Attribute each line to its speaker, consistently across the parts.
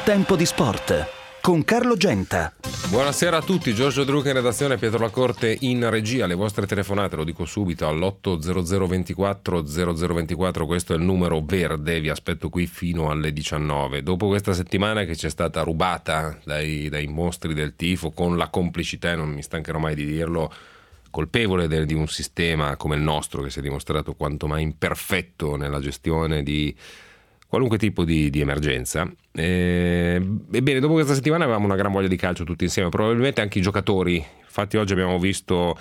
Speaker 1: Tempo di Sport con Carlo Genta.
Speaker 2: Buonasera a tutti, Giorgio Drucca in redazione, Pietro Lacorte in regia. Le vostre telefonate, lo dico subito, all'80024 0024, questo è il numero verde, vi aspetto qui fino alle 19. Dopo questa settimana che ci è stata rubata dai mostri del tifo, con la complicità, non mi stancherò mai di dirlo, colpevole di un sistema come il nostro, che si è dimostrato quanto mai imperfetto nella gestione di qualunque tipo di emergenza. Ebbene, dopo questa settimana avevamo una gran voglia di calcio tutti insieme, probabilmente anche i giocatori. Infatti oggi abbiamo visto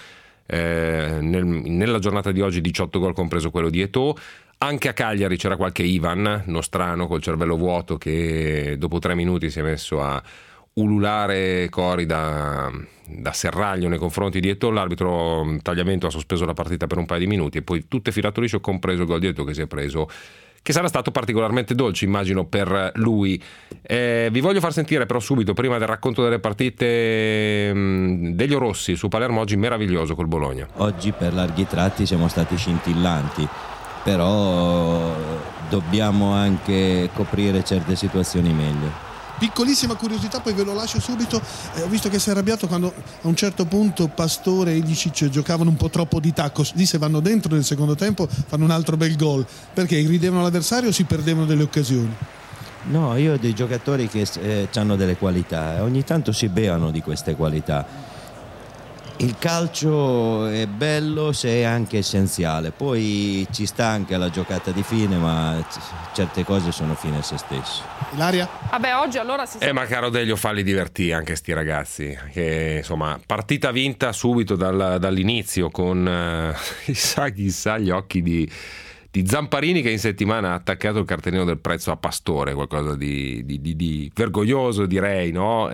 Speaker 2: nella giornata di oggi 18 gol, compreso quello di Eto'o. Anche a Cagliari c'era qualche Ivan nostrano col cervello vuoto che dopo 3 minuti si è messo a ululare cori da serraglio nei confronti di Eto'o. L'arbitro tagliamento ha sospeso la partita per un paio di minuti e poi tutto è filato liscio, compreso il gol di Eto'o che si è preso, che sarà stato particolarmente dolce, immagino, per lui. Vi voglio far sentire però subito, prima del racconto delle partite, Delio Rossi su Palermo, oggi meraviglioso col Bologna.
Speaker 3: Oggi per larghi tratti siamo stati scintillanti, però dobbiamo anche coprire certe situazioni meglio.
Speaker 4: Piccolissima curiosità, poi ve lo lascio subito. Ho visto che si è arrabbiato quando a un certo punto Pastore e Ilicic giocavano un po' troppo di tacco. Lì se vanno dentro nel secondo tempo fanno un altro bel gol, perché irridevano l'avversario o si perdevano delle occasioni?
Speaker 3: No, io ho dei giocatori che hanno delle qualità e ogni tanto si beano di queste qualità. Il calcio è bello se è anche essenziale, poi ci sta anche la giocata di fine, ma certe cose sono fine a se stesso.
Speaker 4: Ilaria?
Speaker 5: Vabbè, oggi allora
Speaker 2: Ma caro Delio, falli divertire anche sti ragazzi, che insomma, partita vinta subito dall'inizio con chissà gli occhi di Zamparini, che in settimana ha attaccato il cartellino del prezzo a Pastore, qualcosa di vergognoso, direi, no?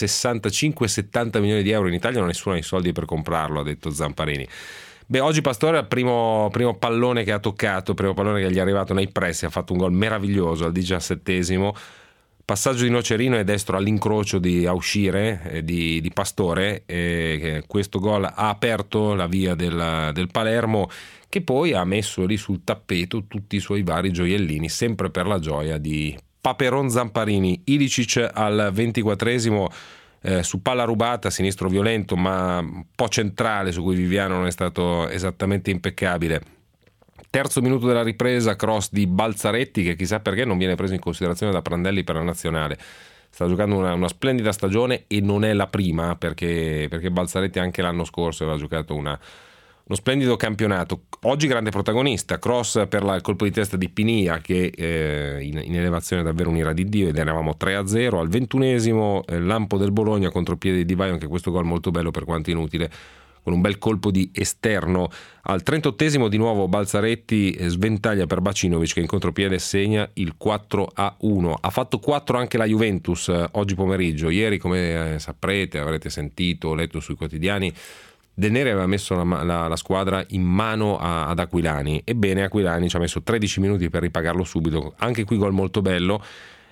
Speaker 2: 65-70 milioni di euro in Italia, non nessuno ha i soldi per comprarlo, ha detto Zamparini. Beh, oggi Pastore è il primo pallone che ha toccato, primo pallone che gli è arrivato nei pressi, ha fatto un gol meraviglioso al 17esimo, passaggio di Nocerino e destro all'incrocio a uscire di Pastore, questo gol ha aperto la via del Palermo, che poi ha messo lì sul tappeto tutti i suoi vari gioiellini, sempre per la gioia di Paperon Zamparini. Ilicic al 24esimo su palla rubata, sinistro violento ma un po' centrale, su cui Viviano non è stato esattamente impeccabile. Terzo minuto della ripresa, cross di Balzaretti, che chissà perché non viene preso in considerazione da Prandelli per la nazionale. Sta giocando una splendida stagione e non è la prima, perché Balzaretti anche l'anno scorso aveva giocato uno splendido campionato. Oggi grande protagonista, cross per il colpo di testa di Pinia, che in elevazione è davvero un'ira di Dio, ed eravamo 3-0. Al 21esimo lampo del Bologna, contropiede di Vaio, anche questo gol molto bello per quanto inutile, con un bel colpo di esterno. Al 38esimo di nuovo Balzaretti sventaglia per Bacinovic, che in contropiede segna il 4-1. Ha fatto 4 anche la Juventus oggi pomeriggio. Ieri, come saprete, avrete sentito, letto sui quotidiani, Del Neri aveva messo la squadra in mano ad Aquilani. Ebbene, Aquilani ci ha messo 13 minuti per ripagarlo subito. Anche qui gol molto bello,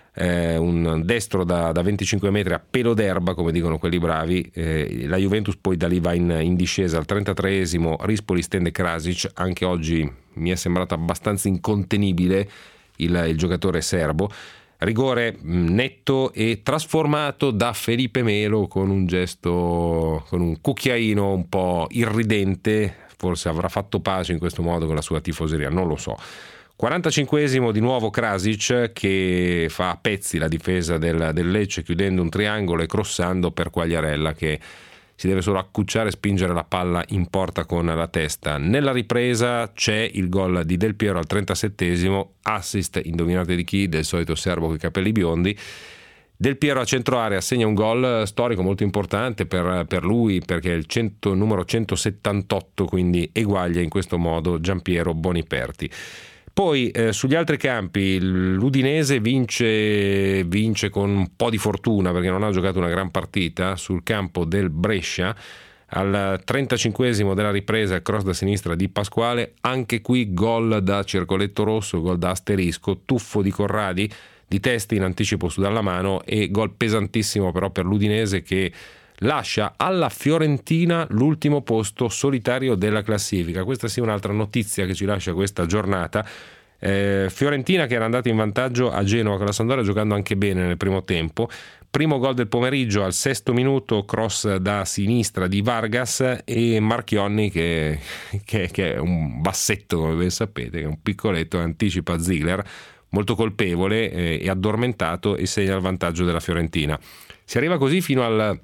Speaker 2: un destro da 25 metri a pelo d'erba, come dicono quelli bravi. La Juventus poi da lì va in discesa. Al 33esimo Rispoli stende Krasic, anche oggi mi è sembrato abbastanza incontenibile il giocatore serbo. Rigore netto e trasformato da Felipe Melo con un gesto, con un cucchiaino un po' irridente. Forse avrà fatto pace in questo modo con la sua tifoseria, non lo so. 45esimo di nuovo Krasic, che fa a pezzi la difesa del Lecce, chiudendo un triangolo e crossando per Quagliarella, che si deve solo accucciare e spingere la palla in porta con la testa. Nella ripresa c'è il gol di Del Piero al 37esimo, assist, indovinate di chi? Del solito serbo con i capelli biondi. Del Piero a centro area segna un gol storico molto importante per lui, perché è il numero 178, quindi eguaglia in questo modo Giampiero Boniperti. Poi sugli altri campi l'Udinese vince con un po' di fortuna, perché non ha giocato una gran partita. Sul campo del Brescia, al 35esimo della ripresa, cross da sinistra di Pasquale, anche qui gol da circoletto rosso, gol da asterisco, tuffo di Corradi di testa in anticipo su dalla mano, e gol pesantissimo però per l'Udinese, che lascia alla Fiorentina l'ultimo posto solitario della classifica. Questa sì, un'altra notizia che ci lascia questa giornata. Fiorentina che era andata in vantaggio a Genova con la Sampdoria, giocando anche bene nel primo tempo. Primo gol del pomeriggio al 6° minuto, cross da sinistra di Vargas, e Marchionni che è un bassetto, come ben sapete, che è un piccoletto, anticipa Ziegler, molto colpevole e addormentato, e segna il vantaggio della Fiorentina. Si arriva così fino al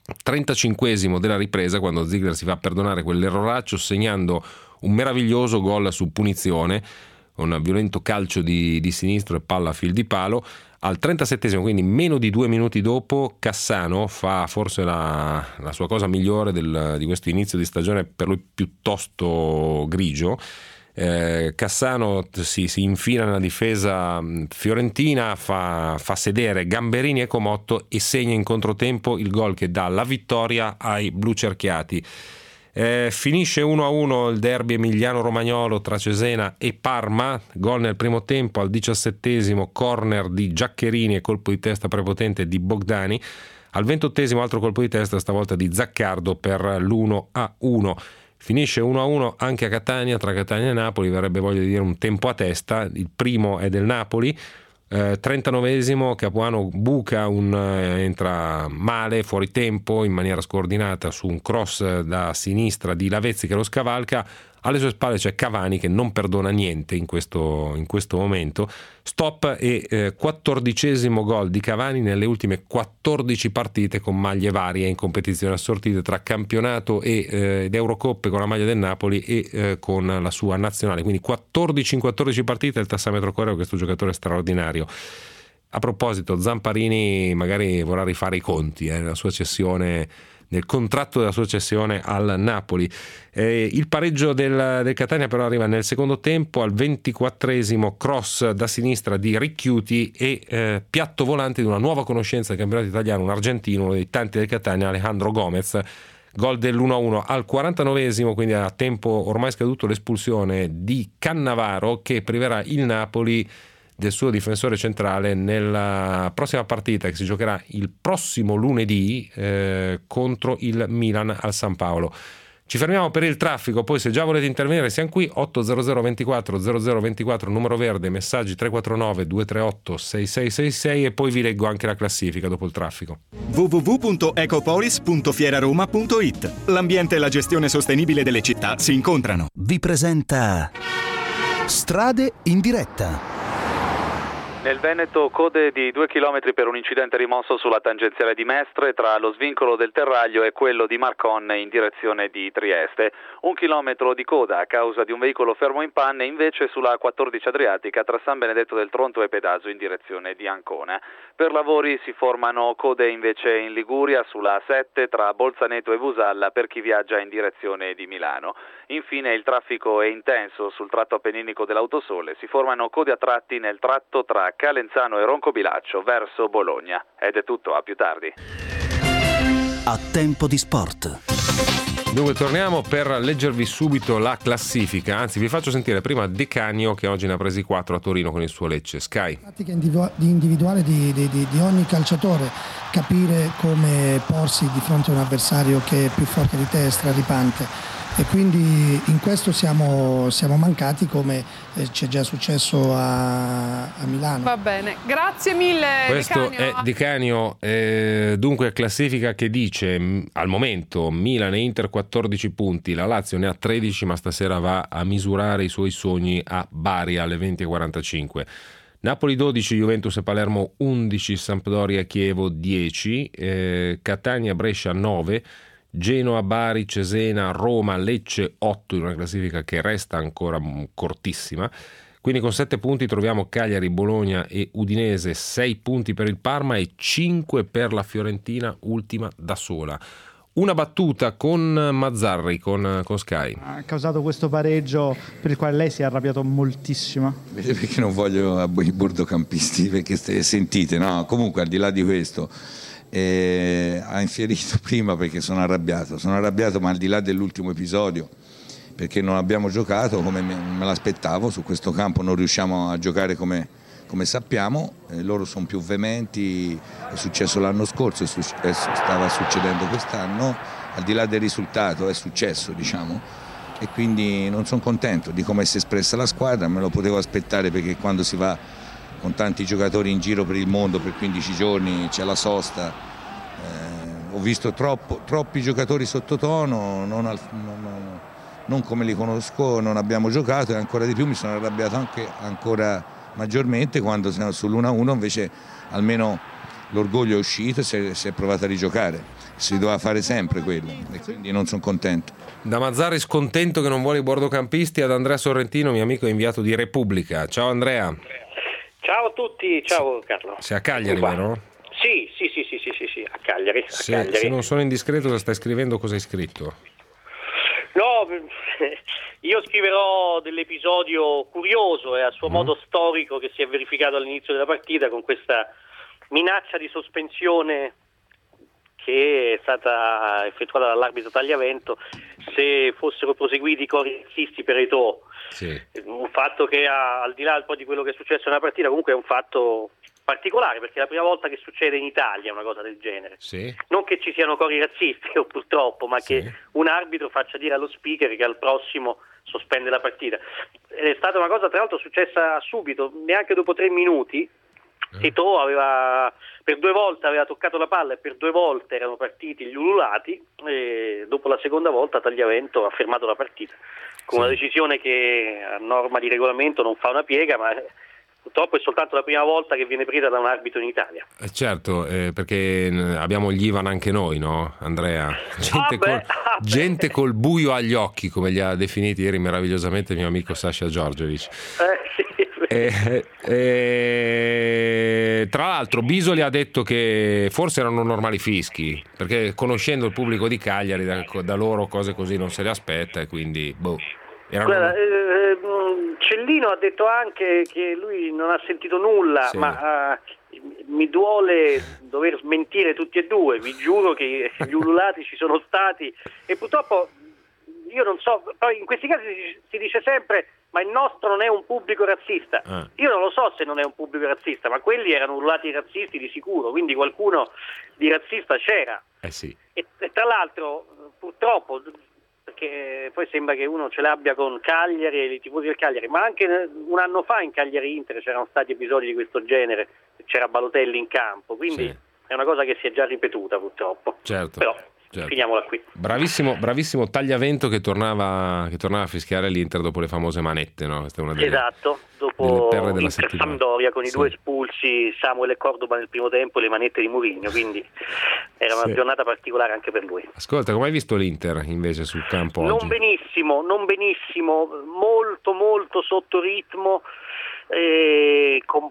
Speaker 2: 35° della ripresa, quando Ziegler si fa perdonare quell'erroraccio segnando un meraviglioso gol su punizione, un violento calcio di sinistro e palla a fil di palo. Al 37°, quindi meno di 2 minuti dopo, Cassano fa forse la sua cosa migliore di questo inizio di stagione, per lui piuttosto grigio. Cassano si infila nella difesa fiorentina, fa sedere Gamberini e Comotto e segna in controtempo il gol che dà la vittoria ai blucerchiati. Finisce 1-1 il derby emiliano-romagnolo tra Cesena e Parma. Gol nel primo tempo al 17°, corner di Giaccherini e colpo di testa prepotente di Bogdani. Al 28°, altro colpo di testa, stavolta di Zaccardo, per l'1-1. Finisce 1-1 anche a Catania, tra Catania e Napoli, verrebbe voglia di dire un tempo a testa. Il primo è del Napoli. 39°, Capuano buca entra male, fuori tempo, in maniera scordinata, su un cross da sinistra di Lavezzi che lo scavalca. Alle sue spalle c'è Cavani che non perdona niente in questo momento. Stop, e 14° gol di Cavani nelle ultime 14 partite con maglie varie in competizioni assortite tra campionato ed Eurocoppe con la maglia del Napoli e con la sua nazionale. Quindi 14 in 14 partite, il tassametro coreo, questo giocatore straordinario. A proposito, Zamparini magari vorrà rifare i conti nella sua cessione, nel contratto della sua cessione al Napoli. Il pareggio del Catania però arriva nel secondo tempo, al 24°, cross da sinistra di Ricchiuti e piatto volante di una nuova conoscenza del campionato italiano, un argentino, uno dei tanti del Catania, Alejandro Gomez. Gol dell'1-1 al 49°, quindi a tempo ormai scaduto l'espulsione di Cannavaro, che priverà il Napoli del suo difensore centrale nella prossima partita che si giocherà il prossimo lunedì contro il Milan al San Paolo. Ci fermiamo per il traffico, poi se già volete intervenire siamo qui, 800 24 0024, numero verde, messaggi 349 238 6666, e poi vi leggo anche la classifica dopo il traffico.
Speaker 5: www.ecopolis.fieraroma.it. L'ambiente e la gestione sostenibile delle città si incontrano.
Speaker 1: Vi presenta Strade in diretta.
Speaker 6: Nel Veneto code di 2 chilometri per un incidente rimosso sulla tangenziale di Mestre tra lo svincolo del Terraglio e quello di Marcon in direzione di Trieste. 1 chilometro di coda a causa di un veicolo fermo in panne invece sulla 14 Adriatica tra San Benedetto del Tronto e Pedaso in direzione di Ancona. Per lavori si formano code invece in Liguria sulla A7 tra Bolzaneto e Busalla per chi viaggia in direzione di Milano. Infine il traffico è intenso sul tratto appenninico dell'Autosole, si formano code a tratti nel tratto tra Calenzano e Roncobilaccio verso Bologna. Ed è tutto, a più tardi.
Speaker 1: A tempo di sport.
Speaker 2: Dunque torniamo per leggervi subito la classifica, anzi vi faccio sentire prima De Canio che oggi ne ha presi 4 a Torino con il suo Lecce. Sky.
Speaker 7: Tattica individuale di ogni calciatore, capire come porsi di fronte a un avversario che è più forte di te, straripante, e quindi in questo siamo mancati, come ci è già successo a Milano.
Speaker 8: Va bene, grazie mille.
Speaker 2: Questo è Di Canio. Dunque classifica che dice al momento Milan e Inter 14 punti, la Lazio ne ha 13, ma stasera va a misurare i suoi sogni a Bari alle 20:45. Napoli 12, Juventus e Palermo 11, Sampdoria e Chievo 10, Catania Brescia 9, Genoa, Bari, Cesena, Roma, Lecce 8, in una classifica che resta ancora cortissima. Quindi con 7 punti troviamo Cagliari, Bologna e Udinese, 6 punti per il Parma e 5 per la Fiorentina, ultima da sola. Una battuta con Mazzarri, con Sky.
Speaker 9: Ha causato questo pareggio per il quale lei si è arrabbiato moltissimo.
Speaker 10: Perché non voglio i burdocampisti, perché sentite, no? Comunque al di là di questo ha infierito prima perché sono arrabbiato, ma al di là dell'ultimo episodio, perché non abbiamo giocato come me l'aspettavo su questo campo, non riusciamo a giocare come sappiamo, loro sono più veementi, è successo l'anno scorso, stava succedendo quest'anno, al di là del risultato è successo, diciamo, e quindi non sono contento di come si è espressa la squadra. Me lo potevo aspettare, perché quando si va con tanti giocatori in giro per il mondo per 15 giorni c'è la sosta, ho visto troppi giocatori sottotono, non come li conosco, non abbiamo giocato, e ancora di più mi sono arrabbiato ancora maggiormente quando siamo sull'1-1, invece almeno l'orgoglio è uscito e si è provato a rigiocare, si doveva fare sempre quello, e quindi non sono contento.
Speaker 2: Da Mazzarri scontento che non vuole i bordocampisti ad Andrea Sorrentino, mio amico inviato di Repubblica. Ciao Andrea.
Speaker 8: Ciao a tutti, ciao Carlo.
Speaker 2: Sei a Cagliari, vero?
Speaker 8: Sì, a Cagliari.
Speaker 2: Se non sono indiscreto, cosa stai scrivendo, cosa hai scritto?
Speaker 8: No, io scriverò dell'episodio curioso e a suo modo storico che si è verificato all'inizio della partita, con questa minaccia di sospensione che è stata effettuata dall'arbitro Tagliavento se fossero proseguiti i cori razzisti per Eto'o.
Speaker 2: Sì.
Speaker 8: Un fatto che, al di là poi di quello che è successo nella partita, comunque è un fatto particolare, perché è la prima volta che succede in Italia una cosa del genere.
Speaker 2: Sì.
Speaker 8: Non che ci siano cori razzisti, purtroppo, ma che un arbitro faccia dire allo speaker che al prossimo sospende la partita. È stata una cosa, tra l'altro, successa subito, neanche dopo 3 minuti. Eto'o per 2 volte aveva toccato la palla e per 2 volte erano partiti gli ululati, e dopo la seconda volta Tagliavento ha fermato la partita con una decisione che a norma di regolamento non fa una piega, ma purtroppo è soltanto la prima volta che viene presa da un arbitro in Italia.
Speaker 2: Certo, perché abbiamo gli Ivan anche noi, no Andrea? Gente col buio agli occhi, come li ha definiti ieri meravigliosamente il mio amico Sasha Giorgevic. Tra l'altro Bisoli ha detto che forse erano normali fischi, perché conoscendo il pubblico di Cagliari da loro cose così non se le aspetta, e quindi
Speaker 8: Guarda, Cellino ha detto anche che lui non ha sentito nulla, ma mi duole dover smentire tutti e due. Vi giuro che gli ululati ci sono stati, e purtroppo io non so, poi in questi casi si dice sempre ma il nostro non è un pubblico razzista. Io non lo so se non è un pubblico razzista, ma quelli erano ululati razzisti di sicuro, quindi qualcuno di razzista c'era.
Speaker 2: Sì.
Speaker 8: E tra l'altro, purtroppo, perché poi sembra che uno ce l'abbia con Cagliari e i tifosi del Cagliari, ma anche un anno fa in Cagliari Inter c'erano stati episodi di questo genere, c'era Balotelli in campo, quindi è una cosa che si è già ripetuta purtroppo.
Speaker 2: Certo.
Speaker 8: Però finiamola qui.
Speaker 2: Bravissimo Tagliavento che tornava a fischiare l'Inter dopo le famose manette, no? Questa è una
Speaker 8: dopo
Speaker 2: della settimana.
Speaker 8: Sampdoria con i 2 espulsi, Samuel e Cordoba nel primo tempo e le manette di Mourinho, quindi era una giornata particolare anche per lui.
Speaker 2: Ascolta, come hai visto l'Inter invece sul campo oggi?
Speaker 8: Non benissimo, molto sotto ritmo, con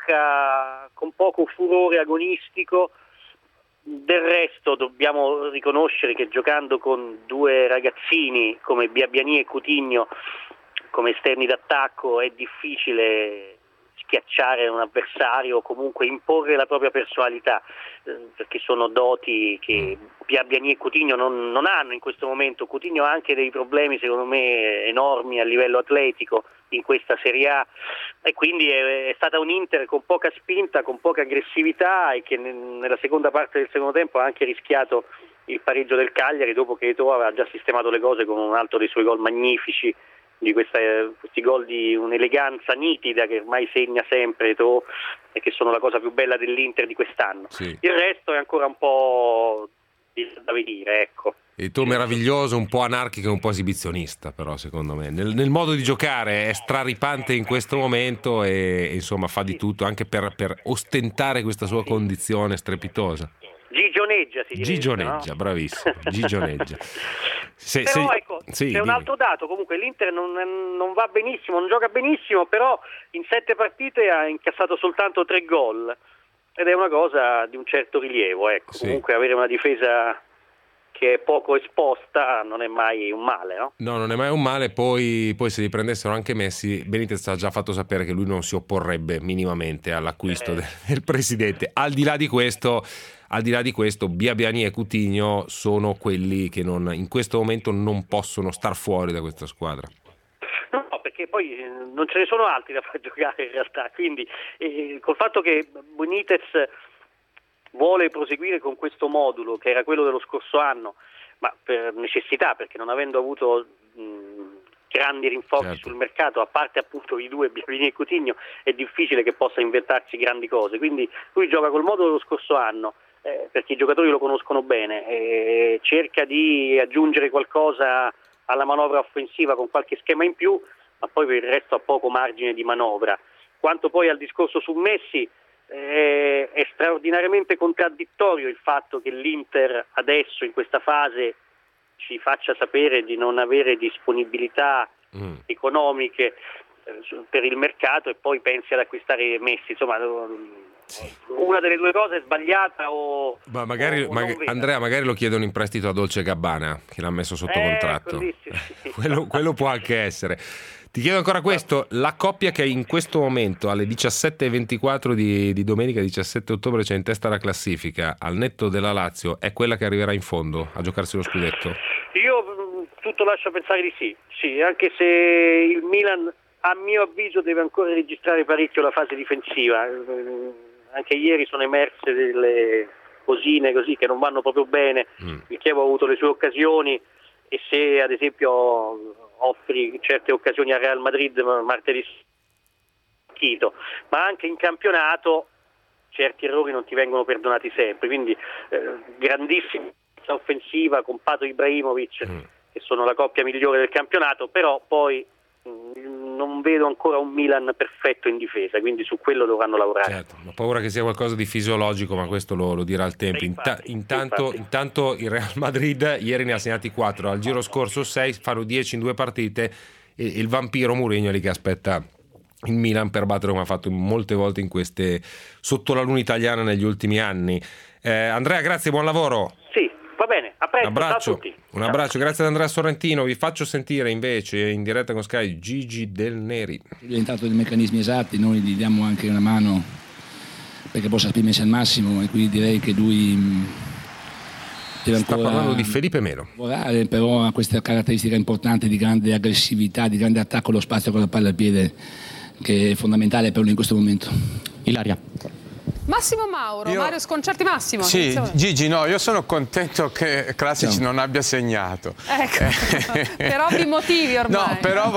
Speaker 8: poco furore agonistico. Del resto dobbiamo riconoscere che giocando con 2 ragazzini come Biabiani e Coutinho come esterni d'attacco è difficile schiacciare un avversario o comunque imporre la propria personalità, perché sono doti che Biabiani e Coutinho non hanno in questo momento. Coutinho ha anche dei problemi secondo me enormi a livello atletico in questa Serie A, e quindi è stata un Inter con poca spinta, con poca aggressività, e che nella seconda parte del secondo tempo ha anche rischiato il pareggio del Cagliari, dopo che Eto'o aveva già sistemato le cose con un altro dei suoi gol magnifici, di questi gol di un'eleganza nitida che ormai segna sempre Eto'o e che sono la cosa più bella dell'Inter di quest'anno. Il resto è ancora un po' da vedere, ecco.
Speaker 2: Eto'o meraviglioso, un po' anarchico e un po' esibizionista, però secondo me nel modo di giocare è straripante in questo momento, e insomma fa di tutto anche per ostentare questa sua condizione strepitosa.
Speaker 8: Gigioneggia, si dice,
Speaker 2: Gigioneggia, no? Bravissimo, gigioneggia.
Speaker 8: Però ecco, c'è un altro dato, comunque l'Inter non va benissimo, non gioca benissimo, però in 7 partite ha incassato soltanto 3 gol, ed è una cosa di un certo rilievo, ecco. Comunque avere una difesa che è poco esposta non è mai un male, no?
Speaker 2: No, non è mai un male. Poi se li prendessero anche Messi, Benitez ha già fatto sapere che lui non si opporrebbe minimamente all'acquisto del presidente. Al di là di questo, Biabiani e Coutinho sono quelli che in questo momento non possono star fuori da questa squadra.
Speaker 8: No, perché poi non ce ne sono altri da far giocare in realtà, quindi col fatto che Benitez vuole proseguire con questo modulo che era quello dello scorso anno, ma per necessità, perché non avendo avuto grandi rinforzi sul mercato, a parte appunto i due, Biavini e Coutinho, è difficile che possa inventarsi grandi cose, quindi lui gioca col modo dello scorso anno, perché i giocatori lo conoscono bene, cerca di aggiungere qualcosa alla manovra offensiva con qualche schema in più, ma poi per il resto ha poco margine di manovra. Quanto poi al discorso su Messi, è straordinariamente contraddittorio il fatto che l'Inter adesso in questa fase ci faccia sapere di non avere disponibilità economiche per il mercato e poi pensi ad acquistare Messi. Insomma, una delle due cose è sbagliata o
Speaker 2: Andrea, magari lo chiedono in prestito a Dolce Gabbana, che l'ha messo sotto contratto.
Speaker 8: Così, sì.
Speaker 2: quello può anche essere. Ti chiedo ancora questo: la coppia che in questo momento alle 17:24 di domenica 17 ottobre c'è in testa la classifica, al netto della Lazio, è quella che arriverà in fondo a giocarsi lo scudetto?
Speaker 8: Io tutto lascio pensare di sì, anche se il Milan a mio avviso deve ancora registrare parecchio la fase difensiva. Anche ieri sono emerse delle cosine così che non vanno proprio bene. Il Chievo ha avuto le sue occasioni e se ad esempio offri certe occasioni a Real Madrid martedì, ma anche in campionato certi errori non ti vengono perdonati sempre, quindi grandissima offensiva con Pato Ibrahimovic che sono la coppia migliore del campionato, però poi non vedo ancora un Milan perfetto in difesa, quindi su quello dovranno lavorare.
Speaker 2: Certo, ho paura che sia qualcosa di fisiologico, ma questo lo dirà il tempo. Intanto il Real Madrid ieri ne ha segnati 4, al giro scorso 6, fanno 10 in 2 partite, e il vampiro Mourinho lì che aspetta il Milan per battere come ha fatto molte volte in queste sotto la luna italiana negli ultimi anni. Andrea, grazie, buon lavoro.
Speaker 8: Sì, va bene, a presto,
Speaker 2: un abbraccio,
Speaker 8: ciao a tutti.
Speaker 2: Un abbraccio, grazie ad Andrea Sorrentino. Vi faccio sentire invece in diretta con Sky Gigi Del Neri.
Speaker 11: È diventato dei meccanismi esatti, noi gli diamo anche una mano perché possa esprimersi al massimo, e quindi direi che lui deve ancora...
Speaker 2: Sta parlando di Felipe Melo.
Speaker 11: Però ha questa caratteristica importante di grande aggressività, di grande attacco allo spazio con la palla al piede, che è fondamentale per lui in questo momento.
Speaker 12: Ilaria.
Speaker 13: Massimo Mauro, Mario Sconcerti. Massimo.
Speaker 14: Sì,
Speaker 13: iniziamo.
Speaker 14: Gigi, no, io sono contento che Krasic non abbia segnato.
Speaker 13: Ecco, per ovvi motivi ormai.
Speaker 14: No, però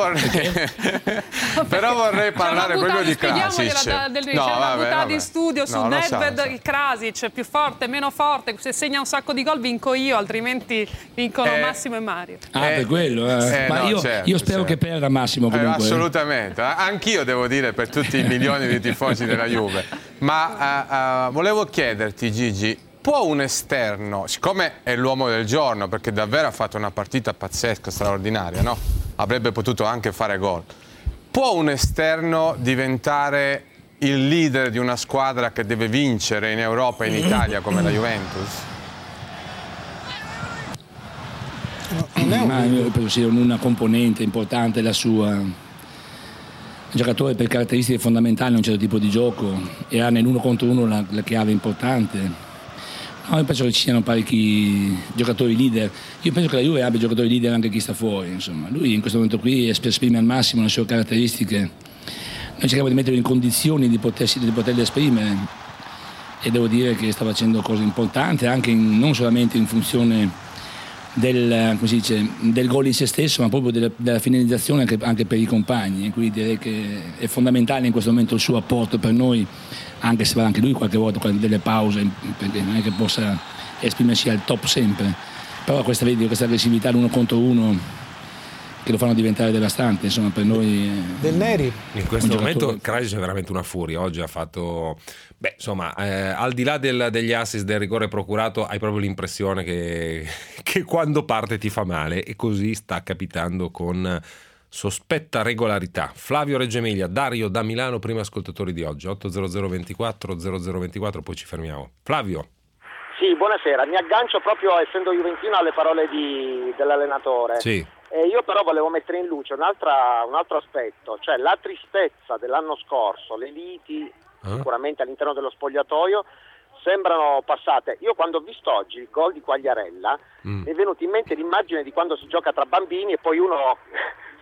Speaker 14: vorrei parlare proprio di Krasic.
Speaker 13: C'è una buttata in studio su Nedved, Krasic, più forte, meno forte, se segna un sacco di gol vinco io, altrimenti vincono Massimo e Mario.
Speaker 11: Per quello. Ma io spero che perda Massimo comunque.
Speaker 14: Assolutamente, anch'io devo dire, per tutti i milioni di tifosi della Juve. Ma volevo chiederti, Gigi, può un esterno, siccome è l'uomo del giorno, perché davvero ha fatto una partita pazzesca, straordinaria, no? Avrebbe potuto anche fare gol, può un esterno diventare il leader di una squadra che deve vincere in Europa e in Italia come la Juventus?
Speaker 11: Ma io penso sia una componente importante la sua. Un giocatore per caratteristiche fondamentali in un certo tipo di gioco e ha nell'1 contro 1 la chiave importante. No, io penso che ci siano parecchi giocatori leader. Io penso che la Juve abbia giocatori leader anche chi sta fuori. Insomma. Lui in questo momento qui esprime al massimo le sue caratteristiche. Noi cerchiamo di metterlo in condizioni di poterle esprimere, e devo dire che sta facendo cose importanti anche non solamente in funzione del gol in se stesso, ma proprio della finalizzazione anche per i compagni, e quindi direi che è fondamentale in questo momento il suo apporto per noi, anche se va anche lui qualche volta con delle pause, perché non è che possa esprimersi al top sempre, però questa aggressività l'1 contro 1 che lo fanno diventare devastante, insomma, per noi.
Speaker 12: Del Neri.
Speaker 2: In questo momento Krasic è veramente una furia. Oggi ha fatto, al di là degli assist, del rigore procurato, hai proprio l'impressione che quando parte ti fa male, e così sta capitando con sospetta regolarità. Flavio Reggio Emilia, Dario da Milano, primi ascoltatori di oggi, 80024 0024, poi ci fermiamo. Flavio.
Speaker 15: Sì, buonasera, mi aggancio proprio, essendo juventino, alle parole dell'allenatore.
Speaker 2: Sì.
Speaker 15: Io però volevo mettere in luce un altro aspetto, cioè la tristezza dell'anno scorso, le liti sicuramente all'interno dello spogliatoio sembrano passate. Io quando ho visto oggi il gol di Quagliarella mi è venuta in mente l'immagine di quando si gioca tra bambini e poi uno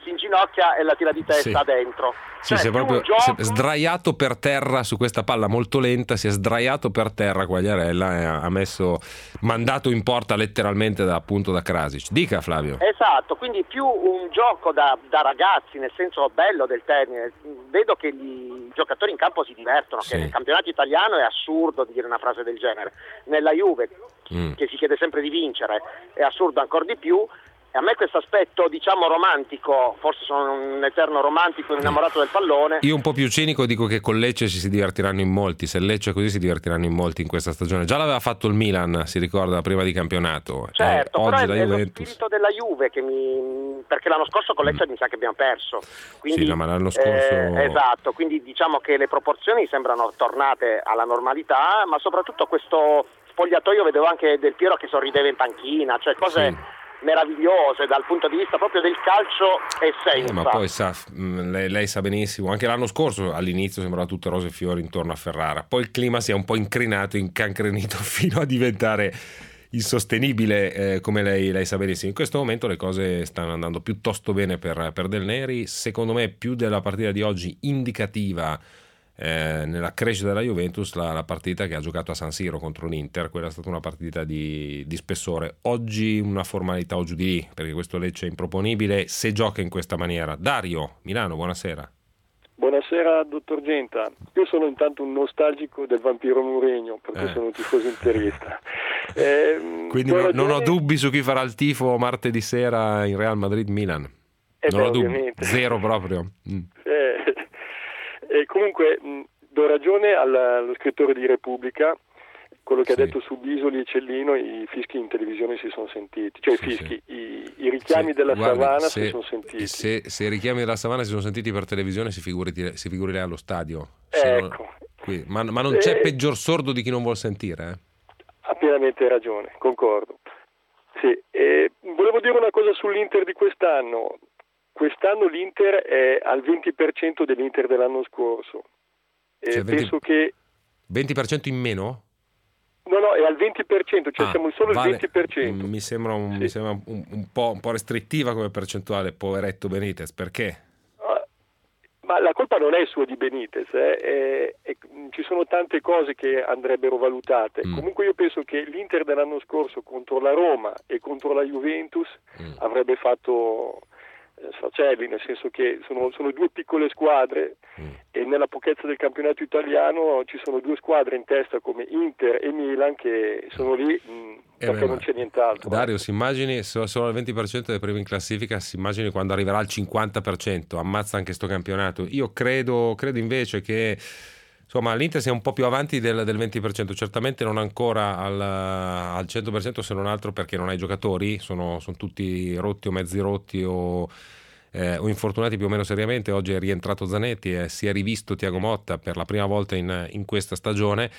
Speaker 15: si inginocchia e la tira di testa dentro.
Speaker 2: Sì, si è proprio sdraiato per terra su questa palla molto lenta, si è sdraiato per terra Quagliarella e ha mandato in porta letteralmente da Krasic. Dica Flavio.
Speaker 15: Esatto, quindi più un gioco da ragazzi, nel senso bello del termine. Vedo che i giocatori in campo si divertono, che nel campionato italiano è assurdo dire una frase del genere. Nella Juve, che si chiede sempre di vincere, è assurdo ancora di più. A me questo aspetto, diciamo, romantico, forse sono un eterno romantico innamorato del pallone.
Speaker 2: Io un po' più cinico dico che con Lecce si divertiranno in molti, se Lecce è così si divertiranno in molti in questa stagione. Già l'aveva fatto il Milan, si ricorda, prima di campionato.
Speaker 15: Certo,
Speaker 2: oggi
Speaker 15: però è lo spirito della Juve perché l'anno scorso con Lecce mi sa che abbiamo perso. Quindi,
Speaker 2: sì, no, ma l'anno scorso...
Speaker 15: esatto, quindi diciamo che le proporzioni sembrano tornate alla normalità, ma soprattutto questo spogliatoio vedevo anche Del Piero che sorrideva in panchina, cioè cose... Sì. Meravigliose dal punto di vista proprio del calcio essenza.
Speaker 2: Ma poi lei sa benissimo, anche l'anno scorso all'inizio sembrava tutto rose e fiori intorno a Ferrara, poi il clima si è un po' incrinato, incancrenito fino a diventare insostenibile, come lei sa benissimo. In questo momento le cose stanno andando piuttosto bene per Del Neri, secondo me più della partita di oggi indicativa nella crescita della Juventus la partita che ha giocato a San Siro contro l'Inter. Quella è stata una partita di spessore. Oggi una formalità o giù di lì, perché questo Lecce è improponibile se gioca in questa maniera. Dario, Milano, buonasera.
Speaker 12: Buonasera dottor Genta, io sono intanto un nostalgico del Vampiro Mourinho perché sono un tifoso interista.
Speaker 2: Quindi non ho dubbi su chi farà il tifo martedì sera in Real Madrid-Milan. Non ho dubbi, zero proprio.
Speaker 12: E comunque do ragione allo scrittore di Repubblica, quello che ha detto su Bisoli e Cellino, i fischi in televisione si sono sentiti, cioè i richiami della savana si sono sentiti.
Speaker 2: Se i richiami della savana si sono sentiti per televisione, si figuri lei allo stadio.
Speaker 12: Ecco.
Speaker 2: Ma non c'è peggior sordo di chi non vuol sentire.
Speaker 12: Ha pienamente ragione, concordo. Sì. Volevo dire una cosa sull'Inter di quest'anno. Quest'anno l'Inter è al 20% dell'Inter dell'anno scorso. Penso che
Speaker 2: 20% in meno?
Speaker 12: No, è al 20%, cioè siamo solo il 20%.
Speaker 2: Mi sembra un po' restrittiva come percentuale, poveretto Benitez, perché?
Speaker 12: Ma la colpa non è sua di Benitez, ci sono tante cose che andrebbero valutate. Comunque io penso che l'Inter dell'anno scorso contro la Roma e contro la Juventus avrebbe fatto sfacelli, nel senso che sono due piccole squadre e nella pochezza del campionato italiano ci sono due squadre in testa come Inter e Milan che sono lì perché non c'è nient'altro.
Speaker 2: Dario, si immagini solo al 20% dei primi in classifica, si immagini quando arriverà al 50%, ammazza anche sto campionato. Io credo invece che insomma l'Inter sia un po' più avanti del 20%, certamente non ancora al 100%, se non altro perché non hai giocatori, sono tutti rotti o mezzi rotti o infortunati più o meno seriamente. Oggi è rientrato Zanetti e si è rivisto Thiago Motta per la prima volta in questa stagione.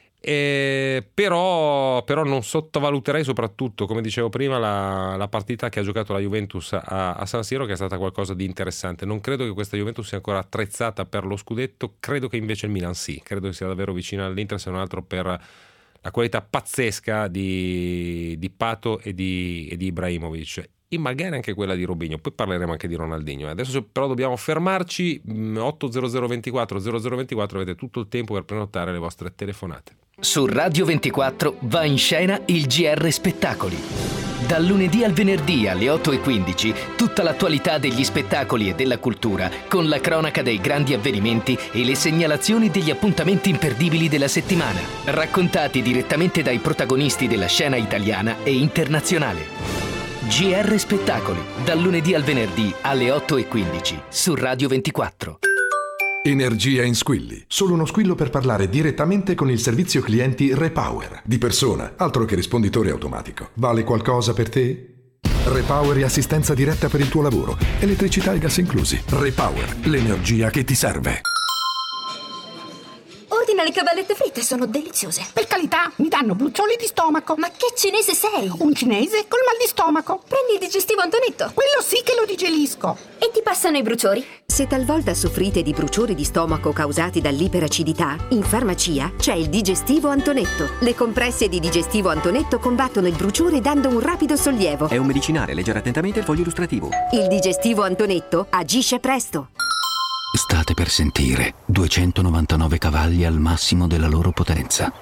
Speaker 2: Però non sottovaluterei soprattutto, come dicevo prima, la partita che ha giocato la Juventus a San Siro, che è stata qualcosa di interessante. Non credo che questa Juventus sia ancora attrezzata per lo scudetto, credo che invece il Milan sì, credo che sia davvero vicino all'Inter, se non altro per la qualità pazzesca di Pato e di Ibrahimovic, e magari anche quella di Robinho. Poi parleremo anche di Ronaldinho. Adesso però dobbiamo fermarci. 80024 0024, avete tutto il tempo per prenotare le vostre telefonate.
Speaker 16: Su Radio 24 va in scena il GR Spettacoli. Dal lunedì al venerdì alle 8:15 tutta l'attualità degli spettacoli e della cultura, con la cronaca dei grandi avvenimenti e le segnalazioni degli appuntamenti imperdibili della settimana, raccontati direttamente dai protagonisti della scena italiana e internazionale. GR Spettacoli, dal lunedì al venerdì alle 8:15 su Radio 24.
Speaker 17: Energia in squilli. Solo uno squillo per parlare direttamente con il servizio clienti Repower. Di persona, altro che risponditore automatico. Vale qualcosa per te? Repower e assistenza diretta per il tuo lavoro. Elettricità e gas inclusi. Repower, l'energia che ti serve.
Speaker 18: Marina, le cavallette fritte sono deliziose.
Speaker 19: Per carità, mi danno brucioli di stomaco.
Speaker 18: Ma che cinese sei?
Speaker 19: Un cinese col mal di stomaco.
Speaker 18: Prendi il digestivo Antonetto.
Speaker 19: Quello sì che lo digerisco.
Speaker 18: E ti passano i bruciori.
Speaker 20: Se talvolta soffrite di bruciori di stomaco causati dall'iperacidità, in farmacia c'è il digestivo Antonetto. Le compresse di digestivo Antonetto combattono il bruciore dando un rapido sollievo.
Speaker 21: È un medicinale, leggere attentamente il foglio illustrativo.
Speaker 20: Il digestivo Antonetto agisce presto.
Speaker 1: State per sentire 299 cavalli al massimo della loro potenza.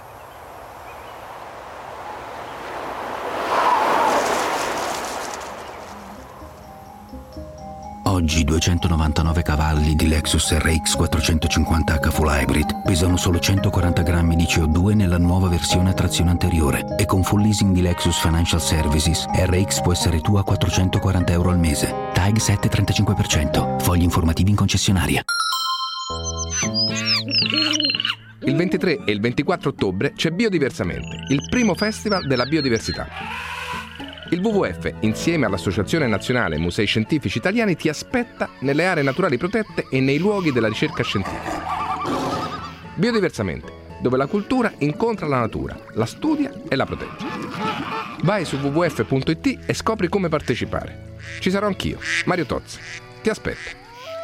Speaker 1: Oggi 299 cavalli di Lexus RX 450h Full Hybrid pesano solo 140 grammi di CO2 nella nuova versione a trazione anteriore e con full leasing di Lexus Financial Services RX può essere tua a 440 euro al mese. TAG 7,35%. Fogli informativi in concessionaria.
Speaker 22: Il 23 e il 24 ottobre c'è Biodiversamente, il primo festival della biodiversità. Il WWF, insieme all'Associazione Nazionale Musei Scientifici Italiani, ti aspetta nelle aree naturali protette e nei luoghi della ricerca scientifica. Biodiversamente, dove la cultura incontra la natura, la studia e la protegge. Vai su wwf.it e scopri come partecipare. Ci sarò anch'io, Mario Tozzi. Ti aspetto.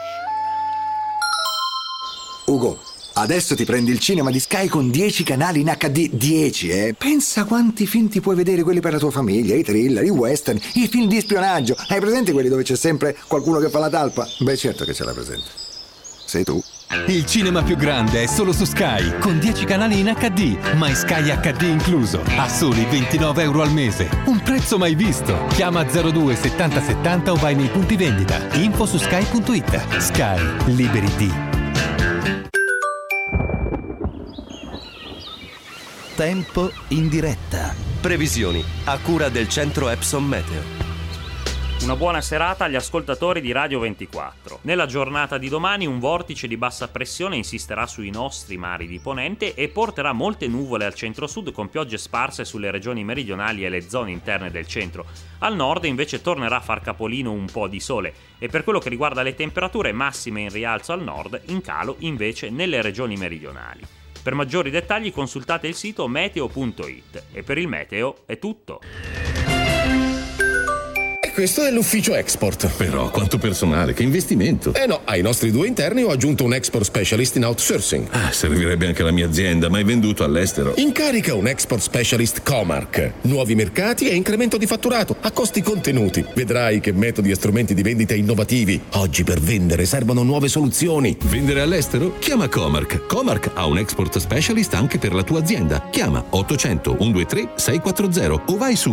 Speaker 23: Ugo, adesso ti prendi il cinema di Sky con 10 canali in HD. 10, eh? Pensa quanti film ti puoi vedere, quelli per la tua famiglia, i thriller, i western, i film di spionaggio. Hai presente quelli dove c'è sempre qualcuno che fa la talpa? Beh, certo che ce l'hai presente. Sei tu.
Speaker 24: Il cinema più grande è solo su Sky, con 10 canali in HD, my Sky HD incluso, a soli 29 euro al mese. Un prezzo mai visto. Chiama 02 70 70 o vai nei punti vendita. Info su sky.it. Sky, liberi di.
Speaker 1: Tempo in diretta.
Speaker 25: Previsioni a cura del centro Epson Meteo.
Speaker 26: Una buona serata agli ascoltatori di Radio 24. Nella giornata di domani un vortice di bassa pressione insisterà sui nostri mari di ponente e porterà molte nuvole al centro-sud con piogge sparse sulle regioni meridionali e le zone interne del centro. Al nord invece tornerà a far capolino un po' di sole e per quello che riguarda le temperature massime in rialzo al nord, in calo invece nelle regioni meridionali. Per maggiori dettagli consultate il sito meteo.it e per il meteo è tutto.
Speaker 27: Questo è l'ufficio export.
Speaker 28: Però quanto personale, che investimento.
Speaker 27: No, ai nostri 2 interni ho aggiunto un export specialist in outsourcing.
Speaker 28: Servirebbe anche alla mia azienda, ma è venduto all'estero.
Speaker 27: In carica un export specialist Comarch. Nuovi mercati e incremento di fatturato a costi contenuti. Vedrai che metodi e strumenti di vendita innovativi. Oggi per vendere servono nuove soluzioni.
Speaker 28: Vendere all'estero? Chiama Comarch. Comarch ha un export specialist anche per la tua azienda. Chiama 800 123 640 o vai su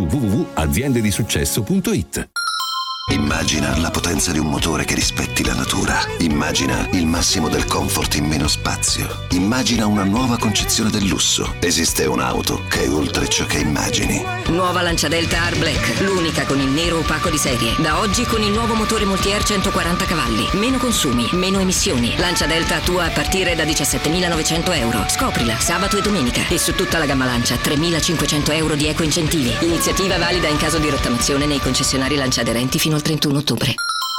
Speaker 28: www.aziendedisuccesso.it.
Speaker 29: Immagina la potenza di un motore che rispetti la natura. Immagina il massimo del comfort in meno spazio. Immagina una nuova concezione del lusso. Esiste un'auto che è oltre ciò che immagini.
Speaker 20: Nuova Lancia Delta R Black, l'unica con il nero opaco di serie. Da oggi con il nuovo motore multi-air 140 cavalli. Meno consumi, meno emissioni. Lancia Delta tua a partire da 17.900 euro. Scoprila sabato e domenica. E su tutta la gamma Lancia 3.500 euro di eco incentivi. Iniziativa valida in caso di rottamazione nei concessionari Lancia aderenti fino al 31 ottobre.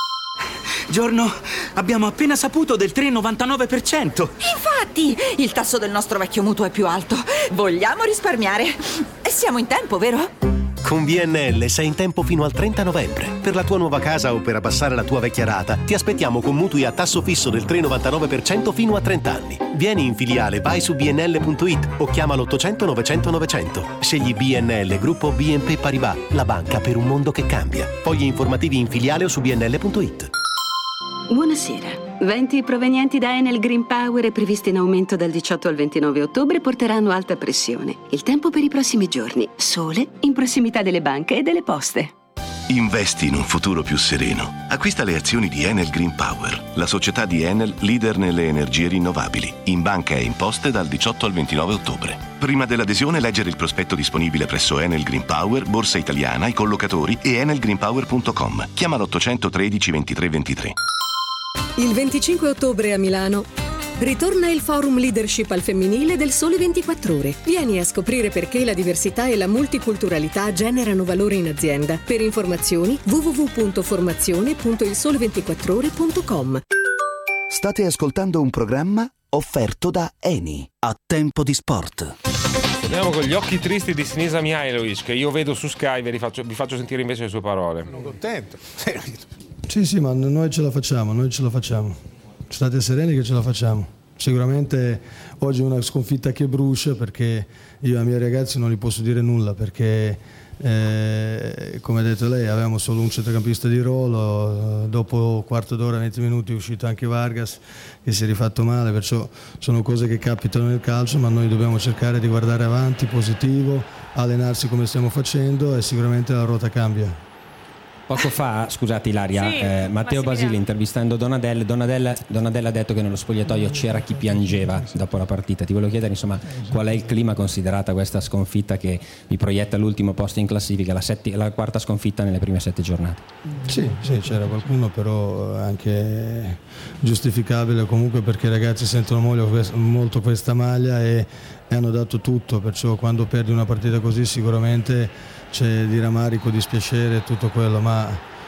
Speaker 30: Giorno, abbiamo appena saputo del 3,99%.
Speaker 31: Infatti, il tasso del nostro vecchio mutuo è più alto. Vogliamo risparmiare. E siamo in tempo, vero?
Speaker 25: Con VNL sei in tempo fino al 30 novembre. Per la tua nuova casa o per abbassare la tua vecchia rata, ti aspettiamo con mutui a tasso fisso del 3,99% fino a 30 anni. Vieni in filiale, vai su bnl.it o chiama l'800 900 900. Scegli BNL, gruppo BNP Paribas, la banca per un mondo che cambia. Fogli informativi in filiale o su bnl.it.
Speaker 32: Buonasera. Venti provenienti da Enel Green Power e previsti in aumento dal 18 al 29 ottobre porteranno alta pressione. Il tempo per i prossimi giorni. Sole in prossimità delle banche e delle poste.
Speaker 29: Investi in un futuro più sereno. Acquista le azioni di Enel Green Power, la società di Enel leader nelle energie rinnovabili, in banca e in poste dal 18 al 29 ottobre. Prima dell'adesione leggere il prospetto disponibile presso Enel Green Power, Borsa Italiana, i collocatori e enelgreenpower.com. Chiama l'813 23 23.
Speaker 33: Il 25 ottobre a Milano ritorna il Forum Leadership al femminile del Sole 24 Ore. Vieni a scoprire perché la diversità e la multiculturalità generano valore in azienda. Per informazioni www.formazione.ilsole24ore.com.
Speaker 1: State ascoltando un programma
Speaker 3: offerto da Eni a Tempo di Sport.
Speaker 2: Andiamo con gli occhi tristi di Sinisa Mihajlovic, che io vedo su Sky. Vi faccio sentire invece le sue parole.
Speaker 4: Sono contento.
Speaker 5: Sì, ma noi ce la facciamo. State sereni che ce la facciamo. Sicuramente oggi è una sconfitta che brucia, perché io ai miei ragazzi non gli posso dire nulla, perché come ha detto lei avevamo solo un centrocampista di ruolo, dopo quarto d'ora, 20 minuti è uscito anche Vargas che si è rifatto male, perciò sono cose che capitano nel calcio, ma noi dobbiamo cercare di guardare avanti, positivo, allenarsi come stiamo facendo e sicuramente la rotta cambia.
Speaker 6: Poco fa, scusate Ilaria,
Speaker 7: sì,
Speaker 6: Matteo Basile intervistando Donadella ha detto che nello spogliatoio c'era chi piangeva dopo la partita. Ti volevo chiedere insomma qual è il clima, considerata questa sconfitta che vi proietta all'ultimo posto in classifica, la quarta sconfitta nelle prime 7 giornate.
Speaker 5: Sì, c'era qualcuno, però anche giustificabile comunque, perché i ragazzi sentono molto questa maglia e hanno dato tutto, perciò quando perdi una partita così sicuramente c'è di rammarico, dispiacere e tutto quello, ma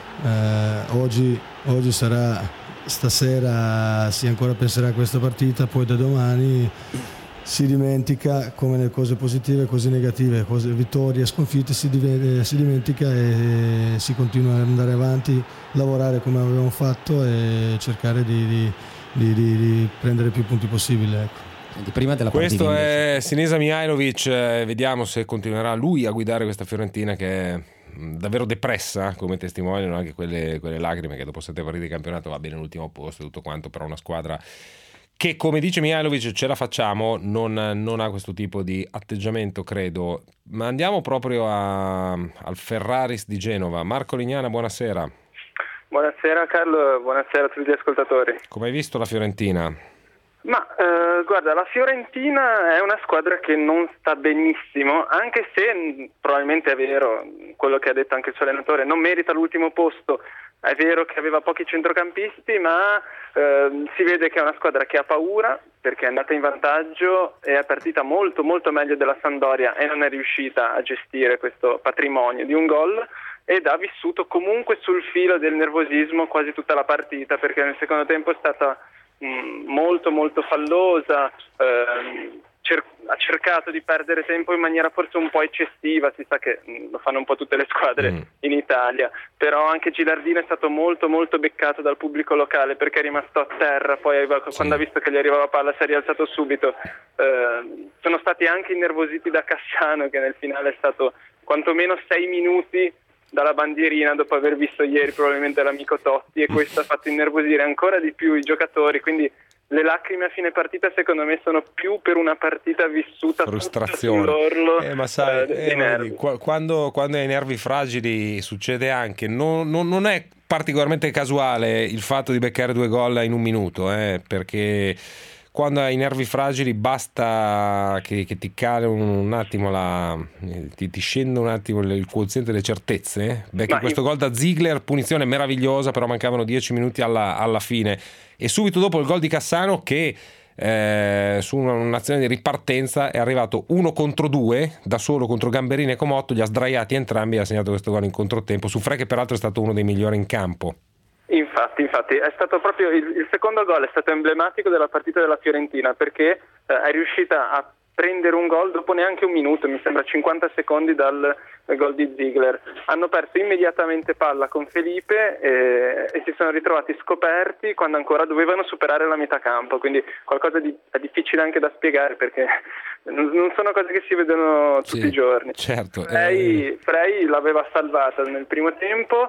Speaker 5: oggi sarà, stasera si ancora penserà a questa partita, poi da domani si dimentica, come nelle cose positive cose negative, vittorie, sconfitte, si dimentica e si continua ad andare avanti, lavorare come avevamo fatto e cercare di prendere più punti possibile, ecco.
Speaker 6: Prima della
Speaker 2: Questo
Speaker 6: partita,
Speaker 2: è Sinisa Mihajlovic, vediamo se continuerà lui a guidare questa Fiorentina che è davvero depressa, come testimoniano anche quelle lacrime, che dopo 7 partite di campionato va bene l'ultimo posto e tutto quanto, però una squadra che, come dice Mihajlovic, ce la facciamo, non ha questo tipo di atteggiamento, credo. Ma andiamo proprio al Ferraris di Genova. Marco Lignana, buonasera.
Speaker 8: Buonasera Carlo, buonasera a tutti gli ascoltatori.
Speaker 2: Come hai visto la Fiorentina?
Speaker 8: Ma guarda, la Fiorentina è una squadra che non sta benissimo, anche se probabilmente è vero quello che ha detto anche il suo allenatore, non merita l'ultimo posto. È vero che aveva pochi centrocampisti, ma si vede che è una squadra che ha paura, perché è andata in vantaggio e è partita molto molto meglio della Sampdoria e non è riuscita a gestire questo patrimonio di un gol, ed ha vissuto comunque sul filo del nervosismo quasi tutta la partita, perché nel secondo tempo è stata molto molto fallosa, ha cercato di perdere tempo in maniera forse un po' eccessiva, si sa che lo fanno un po' tutte le squadre in Italia, però anche Gilardino è stato molto molto beccato dal pubblico locale, perché è rimasto a terra, poi quando ha visto che gli arrivava palla si è rialzato subito. Sono stati anche innervositi da Cassano, che nel finale è stato quantomeno 6 minuti dalla bandierina dopo aver visto ieri probabilmente l'amico Totti, e questo ha fatto innervosire ancora di più i giocatori, quindi le lacrime a fine partita secondo me sono più per una partita vissuta
Speaker 2: frustrazione
Speaker 8: sull'orlo,
Speaker 2: ma sai,
Speaker 8: dei nervi.
Speaker 2: Quando hai nervi fragili succede anche, non è particolarmente casuale il fatto di beccare 2 gol in un minuto, perché quando hai i nervi fragili basta che ti cale un attimo ti scende un attimo il quoziente delle certezze. Becchi questo gol da Ziegler, punizione meravigliosa, però mancavano 10 minuti alla fine, e subito dopo il gol di Cassano che su un'azione di ripartenza è arrivato 1 contro 2 da solo contro Gamberini e Comotto, li ha sdraiati entrambi e ha segnato questo gol in controtempo su Frey, che peraltro è stato uno dei migliori in campo.
Speaker 8: Infatti è stato proprio il secondo gol è stato emblematico della partita della Fiorentina, perché è riuscita a prendere un gol dopo neanche un minuto, mi sembra 50 secondi dal gol di Ziegler. Hanno perso immediatamente palla con Felipe e si sono ritrovati scoperti quando ancora dovevano superare la metà campo, quindi qualcosa è difficile anche da spiegare, perché non sono cose che si vedono tutti i giorni.
Speaker 2: Certo.
Speaker 8: Frey l'aveva salvata nel primo tempo,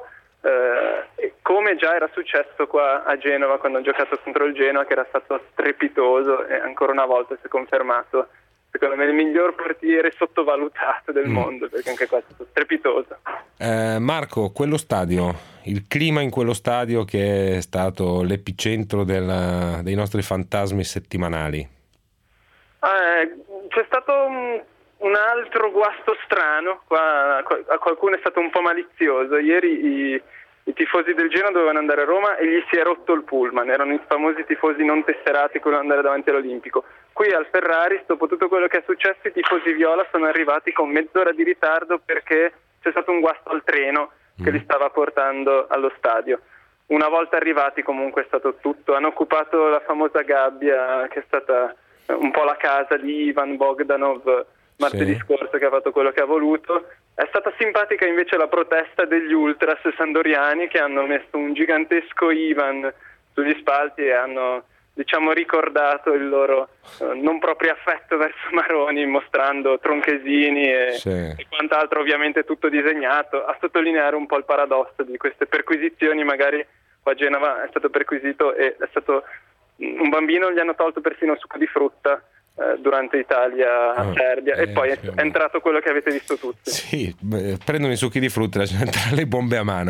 Speaker 8: come già era successo qua a Genova quando ha giocato contro il Genoa, che era stato strepitoso, e ancora una volta si è confermato secondo me il miglior portiere sottovalutato del mondo, perché anche qua è stato strepitoso.
Speaker 2: Marco, quello stadio, il clima in quello stadio che è stato l'epicentro dei nostri fantasmi settimanali.
Speaker 8: C'è stato un altro guasto strano, qua a qualcuno è stato un po' malizioso. Ieri i tifosi del Genoa dovevano andare a Roma e gli si è rotto il pullman, erano i famosi tifosi non tesserati che volevano andare davanti all'Olimpico. Qui al Ferraris, dopo tutto quello che è successo, i tifosi viola sono arrivati con mezz'ora di ritardo perché c'è stato un guasto al treno che li stava portando allo stadio. una volta arrivati comunque è stato tutto. Hanno occupato la famosa gabbia che è stata un po' la casa di Ivan Bogdanov martedì scorso, che ha fatto quello che ha voluto. È stata simpatica invece la protesta degli ultras sandoriani, che hanno messo un gigantesco Ivan sugli spalti e hanno, diciamo, ricordato il loro non proprio affetto verso Maroni, mostrando tronchesini e quant'altro, ovviamente tutto disegnato, a sottolineare un po' il paradosso di queste perquisizioni. Magari qua a Genova è stato perquisito e è stato un bambino, gli hanno tolto persino il succo di frutta durante Italia-Serbia e poi è entrato quello che avete visto tutti.
Speaker 2: Sì, prendono i succhi di frutta e lasciano entrare le bombe a mano.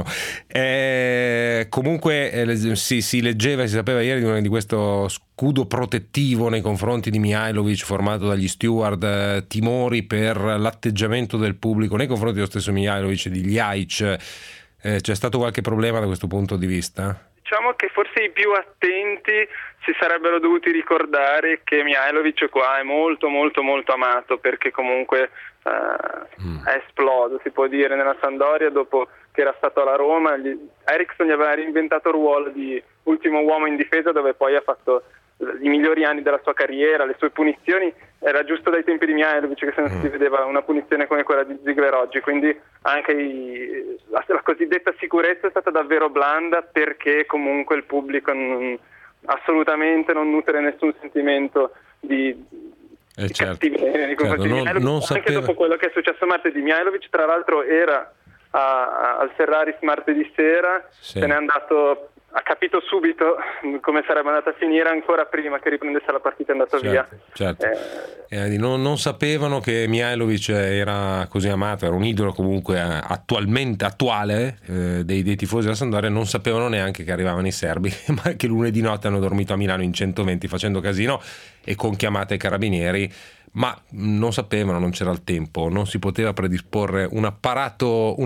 Speaker 2: Comunque si leggeva e si sapeva ieri di questo scudo protettivo nei confronti di Mihajlović formato dagli steward, timori per l'atteggiamento del pubblico nei confronti dello stesso Mihajlović e di Ljajic. C'è stato qualche problema da questo punto di vista?
Speaker 8: Diciamo che forse i più attenti si sarebbero dovuti ricordare che Mihajlović qua è molto molto molto amato, perché comunque è esploso, si può dire, nella Sampdoria dopo che era stato alla Roma. Eriksson gli aveva reinventato il ruolo di ultimo uomo in difesa, dove poi ha fatto i migliori anni della sua carriera. Le sue punizioni era giusto dai tempi di Mihajlović che se non si vedeva una punizione come quella di Ziegler oggi, quindi anche la cosiddetta sicurezza è stata davvero blanda, perché comunque il pubblico assolutamente non nutre nessun sentimento di cattiveria nei confronti di Mihajlović. Anche dopo quello che è successo martedì, Mihajlović tra l'altro era al Ferraris martedì sera, se n'è andato, ha capito subito come sarebbe andata a finire, ancora prima che riprendesse la partita è andato via.
Speaker 2: Certo. Non sapevano che Mihajlović era così amato, era un idolo comunque attuale dei tifosi della Sampdoria. Non sapevano neanche che arrivavano i serbi, ma che lunedì notte hanno dormito a Milano in 120 facendo casino e con chiamate ai carabinieri. Ma non sapevano, non c'era il tempo, non si poteva predisporre un apparato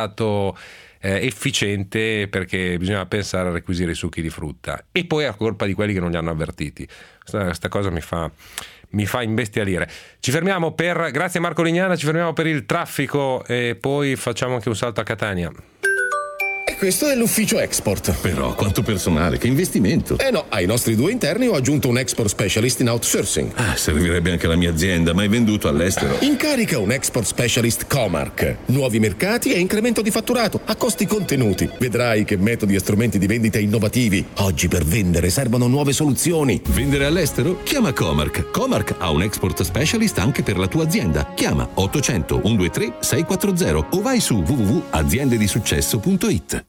Speaker 2: efficiente, perché bisognava pensare a requisire i succhi di frutta, e poi a colpa di quelli che non li hanno avvertiti. Questa cosa mi fa imbestialire. Grazie a Marco Lignana, ci fermiamo per il traffico e poi facciamo anche un salto a Catania.
Speaker 27: Questo è l'ufficio export.
Speaker 28: Però quanto personale, che investimento.
Speaker 27: No, ai nostri 2 interni ho aggiunto un export specialist in outsourcing.
Speaker 28: Servirebbe anche alla mia azienda, ma è venduto all'estero.
Speaker 27: In carica un export specialist Comarch. Nuovi mercati e incremento di fatturato a costi contenuti. Vedrai che metodi e strumenti di vendita innovativi. Oggi per vendere servono nuove soluzioni.
Speaker 28: Vendere all'estero? Chiama Comarch. Comarch ha un export specialist anche per la tua azienda. Chiama 800 123 640 o vai su www.aziendedisuccesso.it.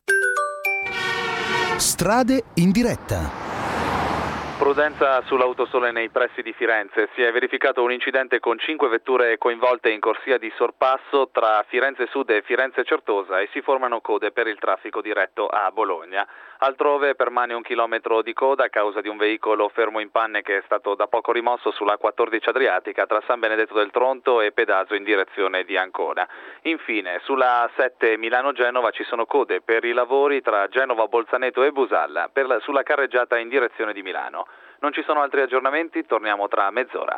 Speaker 3: Strade in diretta.
Speaker 4: Prudenza sull'autosole nei pressi di Firenze. Si è verificato un incidente con 5 vetture coinvolte in corsia di sorpasso tra Firenze Sud e Firenze Certosa e si formano code per il traffico diretto a Bologna. Altrove permane 1 chilometro di coda a causa di un veicolo fermo in panne che è stato da poco rimosso sulla 14 Adriatica tra San Benedetto del Tronto e Pedaso in direzione di Ancona. Infine, sulla 7 Milano-Genova ci sono code per i lavori tra Genova, Bolzaneto e Busalla sulla carreggiata in direzione di Milano. Non ci sono altri aggiornamenti, torniamo tra mezz'ora.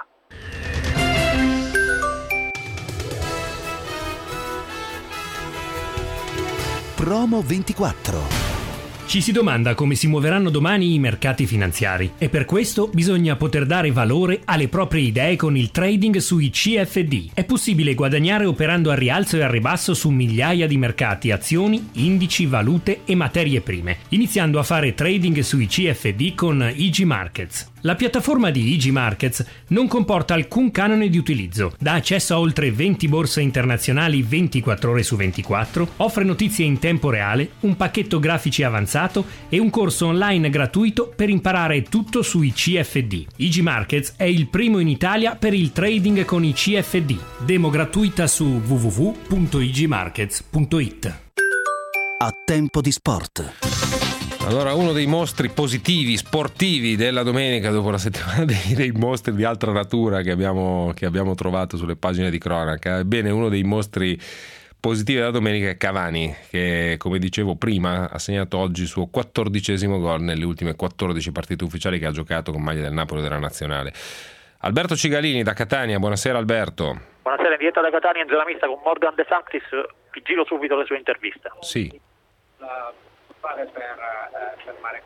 Speaker 3: Promo 24.
Speaker 7: Ci si domanda come si muoveranno domani i mercati finanziari e per questo bisogna poter dare valore alle proprie idee con il trading sui CFD. È possibile guadagnare operando a rialzo e a ribasso su migliaia di mercati, azioni, indici, valute e materie prime, iniziando a fare trading sui CFD con IG Markets. La piattaforma di IG Markets non comporta alcun canone di utilizzo, dà accesso a oltre 20 borse internazionali 24 ore su 24, offre notizie in tempo reale, un pacchetto grafici avanzato e un corso online gratuito per imparare tutto sui CFD. IG Markets è il primo in Italia per il trading con i CFD. Demo gratuita su www.igmarkets.it.
Speaker 3: A tempo di sport.
Speaker 2: Allora, uno dei mostri positivi, sportivi della domenica, dopo la settimana dei mostri di altra natura che abbiamo trovato sulle pagine di cronaca, ebbene uno dei mostri positivi della domenica è Cavani, che come dicevo prima ha segnato oggi il suo 14° gol nelle ultime 14 partite ufficiali che ha giocato con maglia del Napoli e della Nazionale. Alberto Cigalini da Catania, buonasera Alberto.
Speaker 9: Buonasera, in diretta da Catania in zona mista con Morgan De Sanctis, vi giro subito le sue interviste.
Speaker 2: Sì.
Speaker 9: fare per fermare?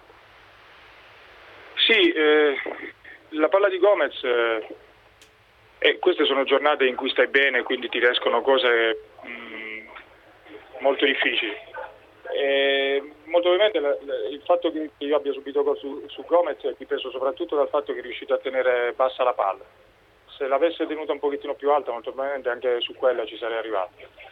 Speaker 10: Sì, la palla di Gomez, queste sono giornate in cui stai bene, quindi ti riescono cose molto difficili. Molto probabilmente il fatto che io abbia subito gol su Gomez è dipeso soprattutto dal fatto che è riuscito a tenere bassa la palla. Se l'avesse tenuta un pochettino più alta, molto probabilmente anche su quella ci sarei arrivato.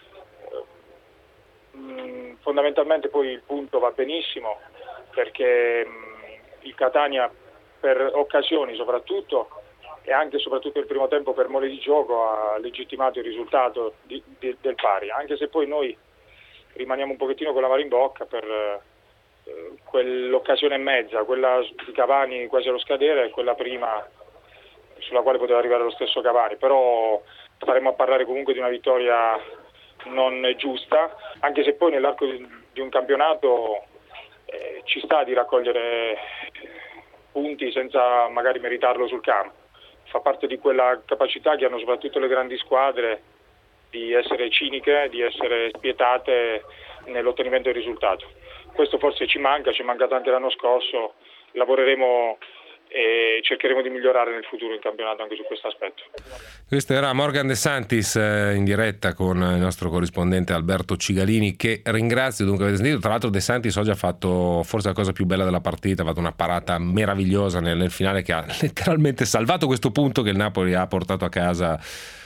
Speaker 10: Fondamentalmente poi il punto va benissimo, perché il Catania per occasioni soprattutto, e anche soprattutto il primo tempo per mole di gioco, ha legittimato il risultato del pari, anche se poi noi rimaniamo un pochettino con la mano in bocca per quell'occasione e mezza, quella di Cavani quasi allo scadere e quella prima sulla quale poteva arrivare lo stesso Cavani, però staremo a parlare comunque di una vittoria non giusta, anche se poi nell'arco di un campionato ci sta di raccogliere punti senza magari meritarlo sul campo. Fa parte di quella capacità che hanno soprattutto le grandi squadre di essere ciniche, di essere spietate nell'ottenimento del risultato. Questo forse ci è mancato anche l'anno scorso, lavoreremo e cercheremo di migliorare nel futuro in campionato anche su questo aspetto.
Speaker 2: Questo era Morgan De Santis in diretta con il nostro corrispondente Alberto Cigalini, che ringrazio. Dunque avete sentito, tra l'altro De Santis oggi ha fatto forse la cosa più bella della partita, ha fatto una parata meravigliosa nel finale che ha letteralmente salvato questo punto che il Napoli ha portato a casa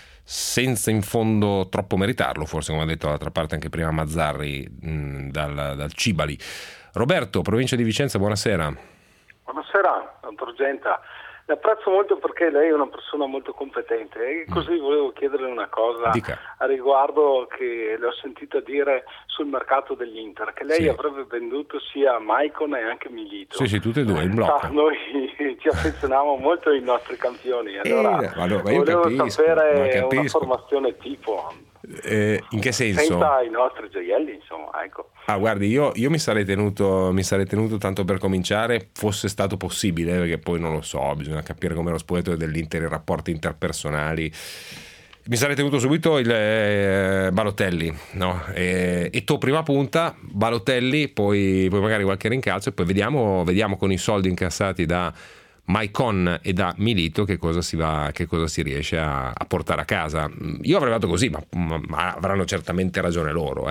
Speaker 2: senza in fondo troppo meritarlo, forse, come ha detto d'altra parte anche prima Mazzarri dal Cibali. Roberto, provincia di Vicenza, buonasera.
Speaker 11: Buonasera, dottor Genta. Le apprezzo molto perché lei è una persona molto competente e così volevo chiederle una cosa a riguardo che le ho sentito dire sul mercato dell'Inter, che lei avrebbe venduto sia Maicon e anche Milito.
Speaker 2: Sì, tutte e due, in blocco.
Speaker 11: Noi ci affezioniamo molto ai nostri campioni, allora volevo
Speaker 2: capisco,
Speaker 11: sapere una formazione tipo.
Speaker 2: In che senso?
Speaker 11: Senza i nostri gioielli, insomma, ecco.
Speaker 2: Guardi, io mi sarei tenuto tanto per cominciare, fosse stato possibile, perché poi non lo so, bisogna capire come lo spogliatoio dell'Inter, i rapporti interpersonali. Mi sarei tenuto subito il Balotelli, no? E tu prima punta, Balotelli, poi magari qualche rincalzo e poi vediamo con i soldi incassati da Maicon e da Milito che cosa si riesce a portare a casa. Io avrei fatto così, ma avranno certamente ragione loro,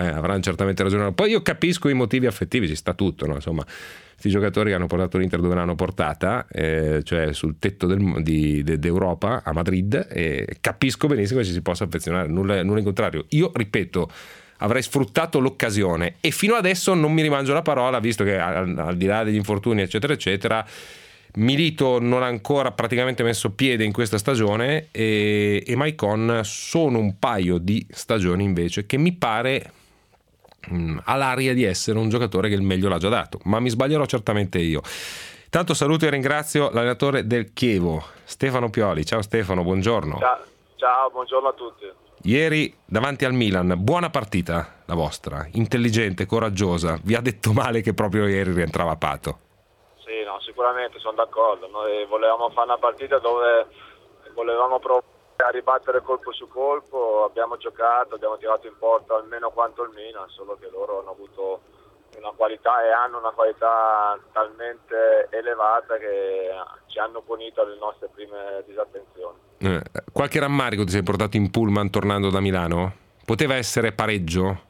Speaker 2: Poi io capisco i motivi affettivi, ci sta tutto, no? Insomma, questi giocatori che hanno portato l'Inter dove l'hanno portata, cioè sul tetto d'Europa a Madrid, e capisco benissimo che ci si possa affezionare, nulla in contrario. Io ripeto, avrei sfruttato l'occasione e fino adesso non mi rimangio la parola, visto che al di là degli infortuni eccetera eccetera, Milito non ha ancora praticamente messo piede in questa stagione e Maicon sono un paio di stagioni invece che mi pare ha l'aria di essere un giocatore che il meglio l'ha già dato, ma mi sbaglierò certamente io. Tanto saluto e ringrazio l'allenatore del Chievo, Stefano Pioli. Ciao Stefano, buongiorno.
Speaker 12: Ciao, buongiorno a tutti.
Speaker 2: Ieri davanti al Milan, buona partita la vostra, intelligente, coraggiosa. Vi ha detto male che proprio ieri rientrava Pato?
Speaker 12: Sì, no, sicuramente sono d'accordo. Noi volevamo fare una partita dove volevamo provare a ribattere colpo su colpo, abbiamo giocato, abbiamo tirato in porta almeno quanto il Milan, solo che loro hanno avuto una qualità e hanno una qualità talmente elevata che ci hanno punito alle nostre prime disattenzioni.
Speaker 2: Qualche rammarico ti sei portato in pullman tornando da Milano? Poteva essere pareggio?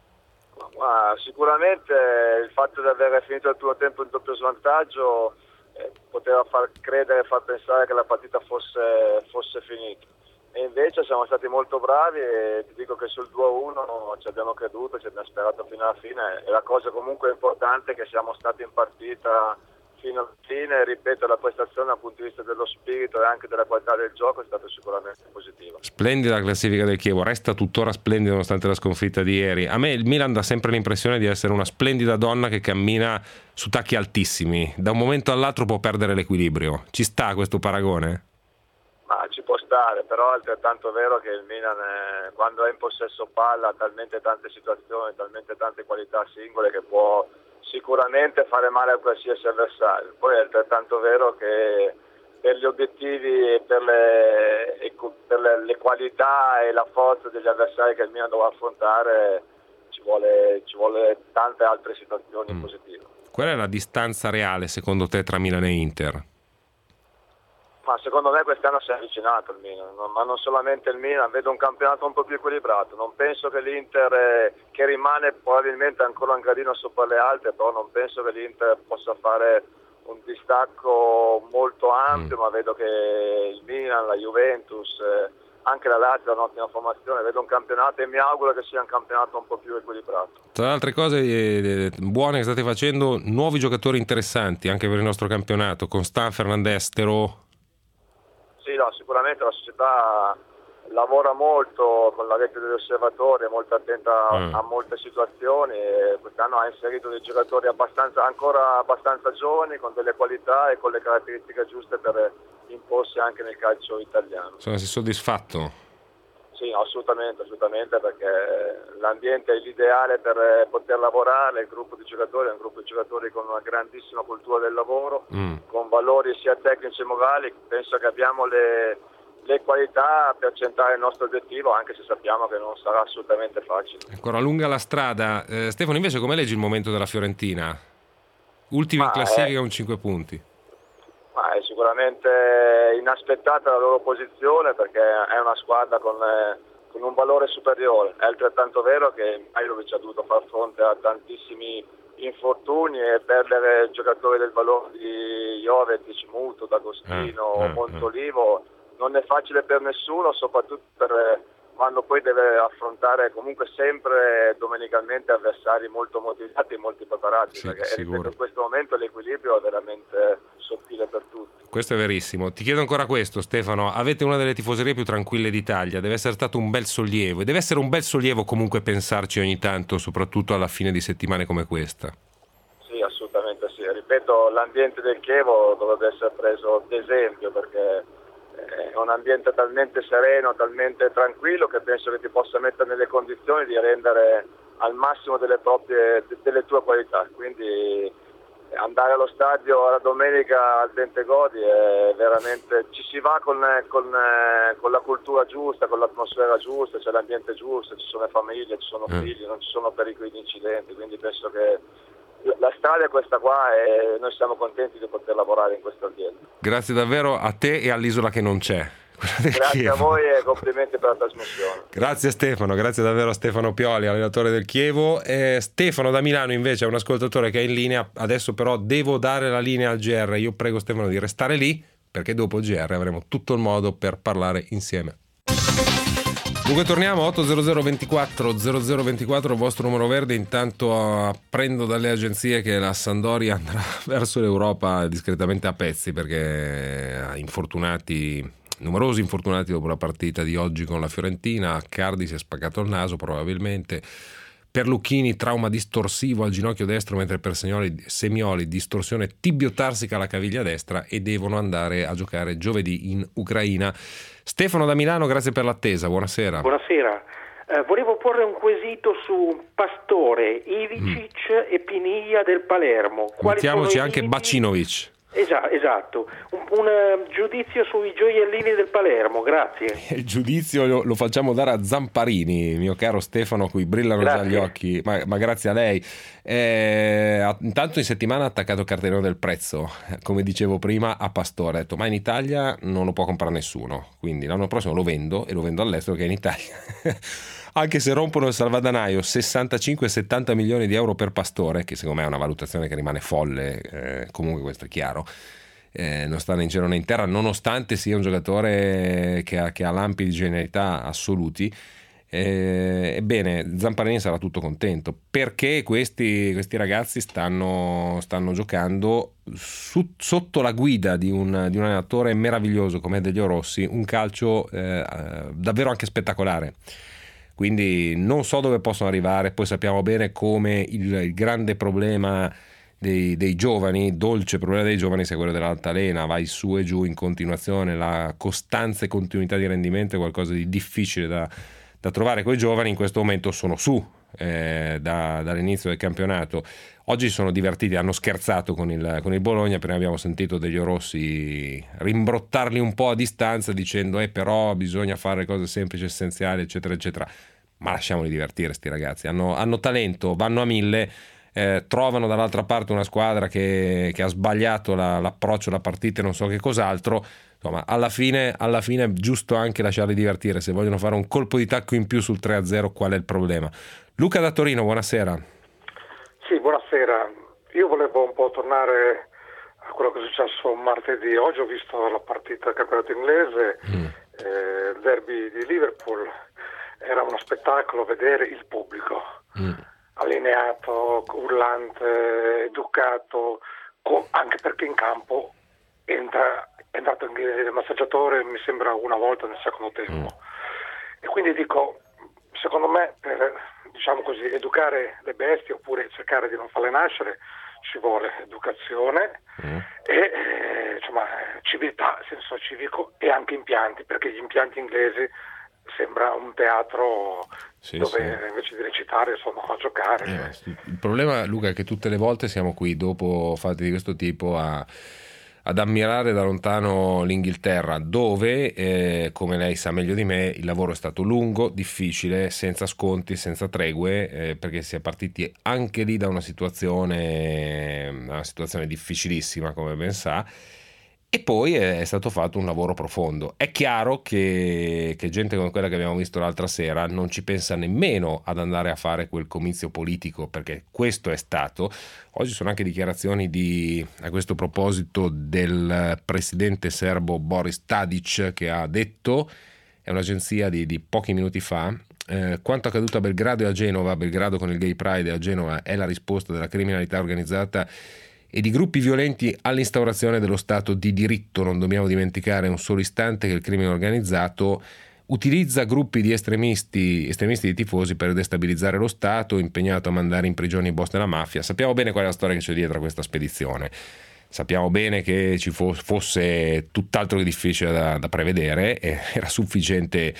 Speaker 12: Ma sicuramente il fatto di aver finito il primo tempo in doppio svantaggio poteva far credere, far pensare che la partita fosse finita. E invece siamo stati molto bravi e ti dico che sul 2-1 ci abbiamo creduto, ci abbiamo sperato fino alla fine, e la cosa comunque importante è che siamo stati in partita fino alla fine. Ripeto, la prestazione dal punto di vista dello spirito e anche della qualità del gioco è stata sicuramente positiva.
Speaker 2: Splendida la classifica del Chievo, resta tuttora splendida nonostante la sconfitta di ieri. A me il Milan dà sempre l'impressione di essere una splendida donna che cammina su tacchi altissimi, da un momento all'altro può perdere l'equilibrio. Ci sta questo paragone?
Speaker 12: Ma ci può stare, però è altrettanto vero che il Milan quando è in possesso palla ha talmente tante situazioni, talmente tante qualità singole che può sicuramente fare male a qualsiasi avversario. Poi è altrettanto vero che per gli obiettivi e per le qualità e la forza degli avversari che il Milan dovrà affrontare ci vuole tante altre situazioni positive.
Speaker 2: Qual è la distanza reale secondo te tra Milan e Inter?
Speaker 12: Ma secondo me quest'anno si è avvicinato il Milan, ma non solamente il Milan, vedo un campionato un po' più equilibrato. Non penso che l'Inter, che rimane probabilmente ancora un gradino sopra le altre, però non penso che l'Inter possa fare un distacco molto ampio, ma vedo che il Milan, la Juventus, anche la Lazio ha un'ottima formazione, vedo un campionato e mi auguro che sia un campionato un po' più equilibrato.
Speaker 2: Tra le altre cose buone che state facendo, nuovi giocatori interessanti anche per il nostro campionato, con Stan, Fernandes, Terò.
Speaker 12: Sì, no, sicuramente la società lavora molto con la rete degli osservatori, è molto attenta a molte situazioni e quest'anno ha inserito dei giocatori ancora abbastanza giovani, con delle qualità e con le caratteristiche giuste per imporsi anche nel calcio italiano.
Speaker 2: Sei soddisfatto?
Speaker 12: Sì, no, assolutamente, perché l'ambiente è l'ideale per poter lavorare, il gruppo di giocatori è un gruppo di giocatori con una grandissima cultura del lavoro, con valori sia tecnici che morali. Penso che abbiamo le qualità per centrare il nostro obiettivo, anche se sappiamo che non sarà assolutamente facile.
Speaker 2: Ancora lunga la strada. Stefano, invece come leggi il momento della Fiorentina? Ultima in classifica con 5 punti.
Speaker 12: Ma è sicuramente inaspettata la loro posizione, perché è una squadra con un valore superiore. È altrettanto vero che Mihajlović ha dovuto far fronte a tantissimi infortuni e perdere giocatori del valore di Jovetic, Muto, D'Agostino, Montolivo. Non è facile per nessuno, soprattutto quando poi deve affrontare comunque sempre domenicalmente avversari molto motivati e molto preparati, perché in questo momento l'equilibrio è veramente sottile per tutti.
Speaker 2: Questo è verissimo. Ti chiedo ancora questo, Stefano: avete una delle tifoserie più tranquille d'Italia, deve essere stato un bel sollievo, e deve essere un bel sollievo comunque pensarci ogni tanto, soprattutto alla fine di settimane come questa.
Speaker 12: Sì, assolutamente sì. Ripeto, l'ambiente del Chievo dovrebbe essere preso d'esempio, perché è un ambiente talmente sereno, talmente tranquillo, che penso che ti possa mettere nelle condizioni di rendere al massimo delle tue qualità. Quindi andare allo stadio la domenica al Bentegodi è veramente, ci si va con la cultura giusta, con l'atmosfera giusta, c'è l'ambiente giusto, ci sono le famiglie, ci sono figli, non ci sono pericoli di incidenti, quindi penso che la strada è questa qua e noi siamo contenti di poter lavorare in questo ambiente.
Speaker 2: Grazie davvero a te e all'isola che non c'è.
Speaker 12: Grazie Chievo. A voi e complimenti per la trasmissione.
Speaker 2: Grazie Stefano, grazie davvero a Stefano Pioli, allenatore del Chievo. Stefano da Milano invece è un ascoltatore che è in linea, adesso però devo dare la linea al GR. Io prego Stefano di restare lì, perché dopo il GR avremo tutto il modo per parlare insieme. Dunque torniamo 800 24 0024, il vostro numero verde. Intanto apprendo dalle agenzie che la Sampdoria andrà verso l'Europa discretamente a pezzi, perché numerosi infortunati dopo la partita di oggi con la Fiorentina. Cardi si è spaccato il naso probabilmente, per Lucchini trauma distorsivo al ginocchio destro, mentre per Semioli distorsione tibiotarsica alla caviglia destra, e devono andare a giocare giovedì in Ucraina. Stefano da Milano, grazie per l'attesa, buonasera.
Speaker 13: Buonasera, volevo porre un quesito su Pastore, Ivicic e Piniglia del Palermo.
Speaker 2: Mettiamoci anche Bacinovic.
Speaker 13: Esatto, un giudizio sui gioiellini del Palermo, grazie.
Speaker 2: Il giudizio lo facciamo dare a Zamparini, mio caro Stefano, a cui brillano già gli occhi, ma grazie a lei. Intanto in settimana ha attaccato il cartellino del prezzo, come dicevo prima, a Pastore, ha detto ma in Italia non lo può comprare nessuno, quindi l'anno prossimo lo vendo, e lo vendo all'estero, che è in Italia. Anche se rompono il salvadanaio, 65-70 milioni di euro per Pastore, che secondo me è una valutazione che rimane folle, comunque questo è chiaro, non sta né in cielo né in terra, nonostante sia un giocatore che ha lampi di genialità assoluti. Ebbene, Zamparini sarà tutto contento, perché questi ragazzi stanno giocando sotto la guida di un allenatore meraviglioso come Delio Rossi, un calcio davvero anche spettacolare. Quindi non so dove possono arrivare. Poi sappiamo bene come il grande problema dei giovani, dolce problema dei giovani, sia quello dell'altalena, vai su e giù in continuazione, la costanza e continuità di rendimento è qualcosa di difficile da trovare. Quei giovani in questo momento sono su dall'inizio del campionato. Oggi si sono divertiti, hanno scherzato con il Bologna. Appena abbiamo sentito Delio Rossi rimbrottarli un po' a distanza dicendo però bisogna fare cose semplici, essenziali, eccetera eccetera. Ma lasciamoli divertire sti ragazzi, hanno talento, vanno a 1000. trovano dall'altra parte una squadra che ha sbagliato l'approccio alla partita e non so che cos'altro. Insomma, alla fine è giusto anche lasciarli divertire. Se vogliono fare un colpo di tacco in più sul 3-0, qual è il problema? Luca da Torino, buonasera.
Speaker 14: Sì, buonasera. Io volevo un po' tornare a quello che è successo martedì. Oggi ho visto la partita del campionato inglese, il derby di Liverpool. Era uno spettacolo vedere il pubblico allineato, urlante, educato, anche perché in campo è entrato il massaggiatore, mi sembra una volta nel secondo tempo. E quindi dico, secondo me, per, diciamo così, educare le bestie oppure cercare di non farle nascere ci vuole educazione e insomma civiltà, senso civico, e anche impianti, perché gli impianti inglesi sembra un teatro dove invece di recitare sono a giocare.
Speaker 2: Il problema, Luca, è che tutte le volte siamo qui dopo fatti di questo tipo ad ammirare da lontano l'Inghilterra, dove, come lei sa meglio di me, il lavoro è stato lungo, difficile, senza sconti, senza tregue, perché si è partiti anche lì da una situazione difficilissima, come ben sa, e poi è stato fatto un lavoro profondo. È chiaro che gente come quella che abbiamo visto l'altra sera non ci pensa nemmeno ad andare a fare quel comizio politico, perché questo è stato. Oggi sono anche dichiarazioni a questo proposito del presidente serbo Boris Tadic, che ha detto, è un'agenzia di pochi minuti fa, quanto accaduto a Belgrado e a Genova, Belgrado con il Gay Pride e a Genova è la risposta della criminalità organizzata e di gruppi violenti all'instaurazione dello Stato di diritto. Non dobbiamo dimenticare un solo istante che il crimine organizzato utilizza gruppi di estremisti di tifosi per destabilizzare lo Stato, impegnato a mandare in prigione i boss della mafia. Sappiamo bene qual è la storia che c'è dietro a questa spedizione. Sappiamo bene che ci fosse tutt'altro che difficile da prevedere, era sufficiente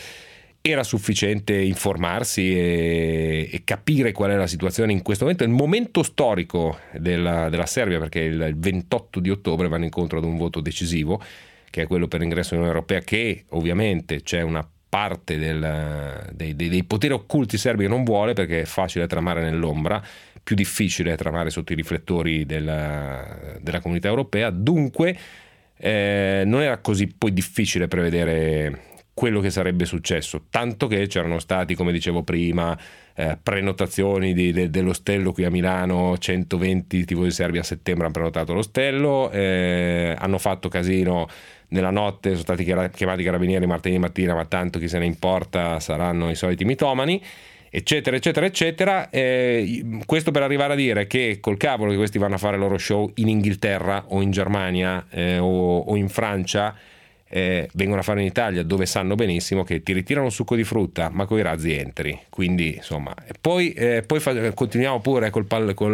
Speaker 2: informarsi e capire qual è la situazione in questo momento, il momento storico della Serbia, perché il 28 di ottobre vanno incontro ad un voto decisivo, che è quello per l'ingresso nell'Unione Europea, che ovviamente c'è una parte dei poteri occulti serbi che non vuole, perché è facile tramare nell'ombra, più difficile tramare sotto i riflettori della comunità europea. Dunque non era così poi difficile prevedere quello che sarebbe successo, tanto che c'erano stati, come dicevo prima, prenotazioni dell'ostello qui a Milano. 120 tifosi serbi a settembre hanno prenotato l'ostello, hanno fatto casino nella notte, sono stati chiamati i carabinieri martedì mattina, ma tanto chi se ne importa, saranno i soliti mitomani, eccetera eccetera eccetera. Questo per arrivare a dire che col cavolo che questi vanno a fare il loro show in Inghilterra o in Germania o in Francia, vengono a fare in Italia, dove sanno benissimo che ti ritirano un succo di frutta ma coi razzi entri. Quindi insomma, poi continuiamo pure col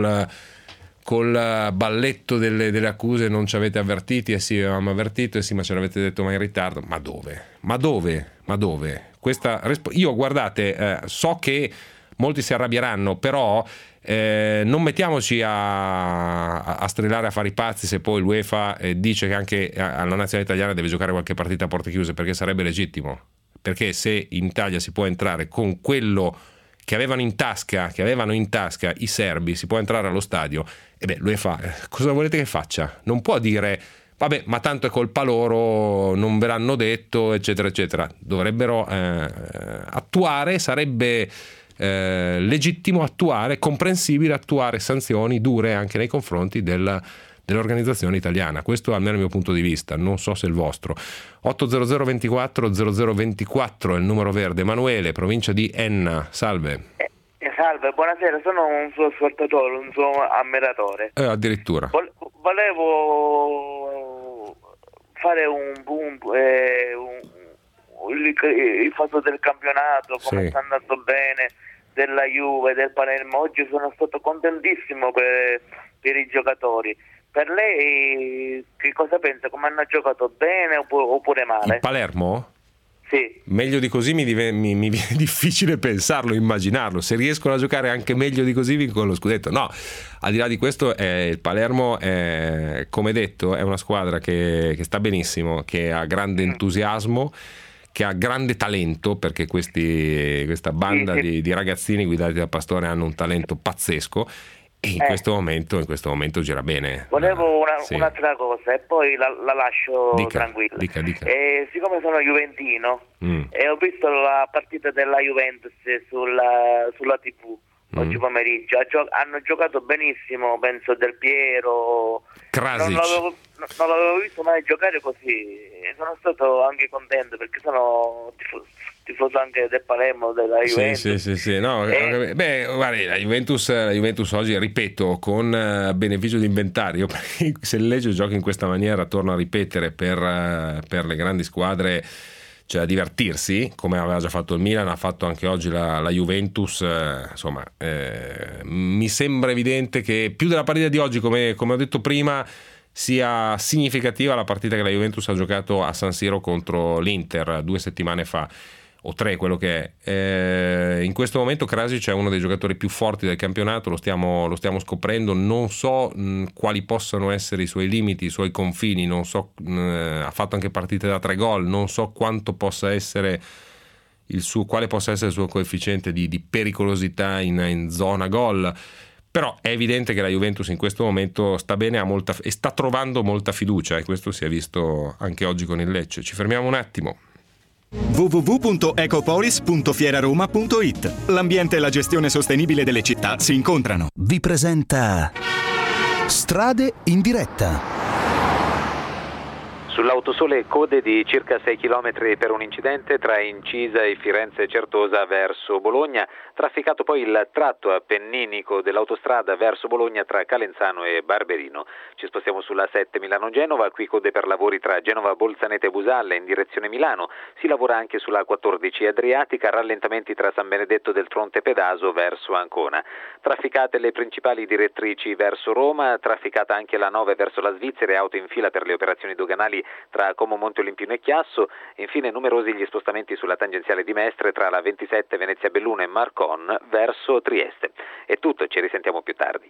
Speaker 2: balletto delle accuse. Non ci avete avvertiti? Sì, avevamo avvertito, sì, ma ce l'avete detto ma in ritardo. Ma dove? Io guardate, so che molti si arrabbieranno, però non mettiamoci a strillare, a fare i pazzi se poi l'UEFA dice che anche alla nazionale italiana deve giocare qualche partita a porte chiuse, perché sarebbe legittimo. Perché se in Italia si può entrare con quello che avevano in tasca i serbi, si può entrare allo stadio, l'UEFA cosa volete che faccia? Non può dire vabbè, ma tanto è colpa loro, non ve l'hanno detto, eccetera eccetera. Dovrebbero attuare, sarebbe legittimo attuare, comprensibile attuare sanzioni dure anche nei confronti dell'organizzazione italiana. Questo almeno il mio punto di vista, non so se il vostro. 800 24 0024 è il numero verde. Emanuele, provincia di Enna, salve.
Speaker 15: Salve, buonasera, sono un suo ascoltatore, un suo ammiratore.
Speaker 2: Addirittura.
Speaker 15: Volevo fare il fatto del campionato, come sta andando bene, della Juve, del Palermo. Oggi sono stato contentissimo per i giocatori. Per lei che cosa pensa? Come hanno giocato, bene oppure male?
Speaker 2: Il Palermo?
Speaker 15: Sì.
Speaker 2: Meglio di così mi viene difficile pensarlo, immaginarlo. Se riescono a giocare anche meglio di così vincono lo scudetto. No, al di là di questo il Palermo come detto è una squadra che sta benissimo, che ha grande entusiasmo, che ha grande talento, perché questa banda di ragazzini guidati da Pastore hanno un talento pazzesco, e in questo momento gira bene.
Speaker 15: Volevo un'altra cosa e poi la lascio tranquilla.
Speaker 2: Dica.
Speaker 15: Siccome sono juventino e ho visto la partita della Juventus sulla TV oggi pomeriggio, hanno giocato benissimo, penso Del Piero,
Speaker 2: Krasic.
Speaker 15: Non l'avevo visto mai giocare così, sono stato anche contento perché sono tifoso anche del Palermo, della Juventus.
Speaker 2: Sì. No, guarda, la Juventus oggi, ripeto, con beneficio di inventario, perché se il Lecce gioca in questa maniera, torno a ripetere, per le grandi squadre c'è da divertirsi, come aveva già fatto il Milan, ha fatto anche oggi la Juventus, mi sembra evidente che più della partita di oggi, come ho detto prima, sia significativa la partita che la Juventus ha giocato a San Siro contro l'Inter 2 settimane fa, o 3, quello che è. In questo momento Krasic è uno dei giocatori più forti del campionato, lo stiamo scoprendo, non so quali possano essere i suoi limiti, i suoi confini, non so, ha fatto anche partite da 3 gol, non so quanto possa essere quale possa essere il suo coefficiente di pericolosità in zona gol. Però è evidente che la Juventus in questo momento sta bene, e sta trovando molta fiducia, e questo si è visto anche oggi con il Lecce. Ci fermiamo un attimo.
Speaker 16: www.ecopolis.fieraroma.it. L'ambiente e la gestione sostenibile delle città si incontrano.
Speaker 3: Vi presenta Strade in diretta.
Speaker 4: Sull'autosole code di circa 6 km per un incidente tra Incisa e Firenze Certosa verso Bologna, trafficato poi il tratto appenninico dell'autostrada verso Bologna tra Calenzano e Barberino. Ci spostiamo sulla 7 Milano-Genova, qui code per lavori tra Genova Bolzanete e Busalla in direzione Milano, si lavora anche sulla 14 Adriatica, rallentamenti tra San Benedetto del Tronto e Pedaso verso Ancona. Trafficate le principali direttrici verso Roma, trafficata anche la 9 verso la Svizzera e auto in fila per le operazioni doganali tra Como Monte Olimpino e Chiasso. Infine numerosi gli spostamenti sulla tangenziale di Mestre tra la 27 Venezia Belluno e Marcon verso Trieste. È tutto, ci risentiamo più tardi.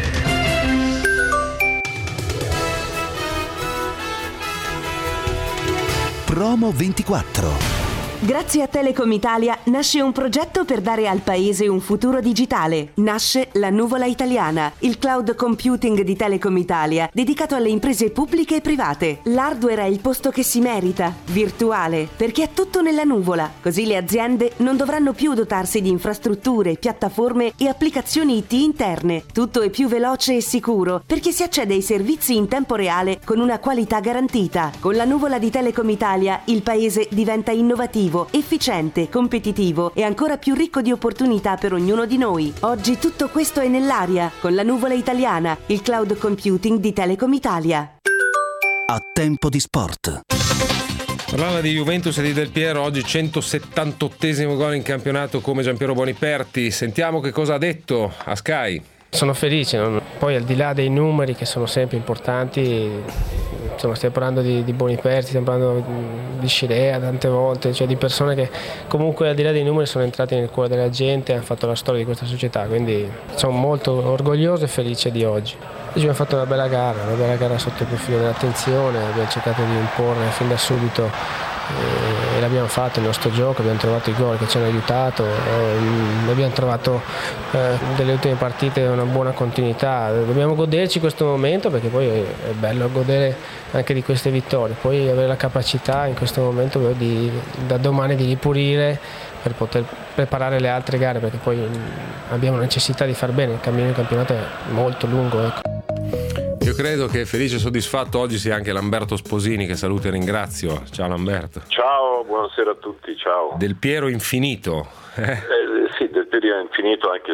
Speaker 3: Promo 24.
Speaker 17: Grazie a Telecom Italia nasce un progetto per dare al paese un futuro digitale. Nasce la Nuvola Italiana, il cloud computing di Telecom Italia, dedicato alle imprese pubbliche e private. L'hardware è il posto che si merita, virtuale, perché è tutto nella nuvola. Così le aziende non dovranno più dotarsi di infrastrutture, piattaforme e applicazioni IT interne. Tutto è più veloce e sicuro, perché si accede ai servizi in tempo reale con una qualità garantita. Con la Nuvola di Telecom Italia il paese diventa innovativo, efficiente, competitivo e ancora più ricco di opportunità per ognuno di noi. Oggi tutto questo è nell'aria con la Nuvola Italiana, il cloud computing di Telecom Italia.
Speaker 3: A tempo di sport.
Speaker 2: Parlava di Juventus e di Del Piero, oggi 178esimo gol in campionato come Giampiero Boniperti. Sentiamo che cosa ha detto a Sky.
Speaker 18: Sono felice, poi al di là dei numeri che sono sempre importanti, insomma, stiamo parlando di Boniperti, stiamo parlando di Scirea tante volte, cioè di persone che comunque al di là dei numeri sono entrate nel cuore della gente e hanno fatto la storia di questa società, quindi sono molto orgoglioso e felice di oggi. Oggi abbiamo fatto una bella gara sotto il profilo dell'attenzione, abbiamo cercato di imporre fin da subito e l'abbiamo fatto il nostro gioco, abbiamo trovato i gol che ci hanno aiutato, abbiamo trovato delle ultime partite una buona continuità, dobbiamo goderci questo momento perché poi è bello godere anche di queste vittorie, poi avere la capacità in questo momento da domani di ripulire per poter preparare le altre gare, perché poi abbiamo necessità di far bene, il cammino del campionato è molto lungo, ecco.
Speaker 2: Io credo che felice e soddisfatto oggi sia anche Lamberto Sposini, che saluto e ringrazio. Ciao Lamberto.
Speaker 19: Ciao, buonasera a tutti, ciao.
Speaker 2: Del Piero infinito.
Speaker 19: Sì, Del Piero è infinito, anche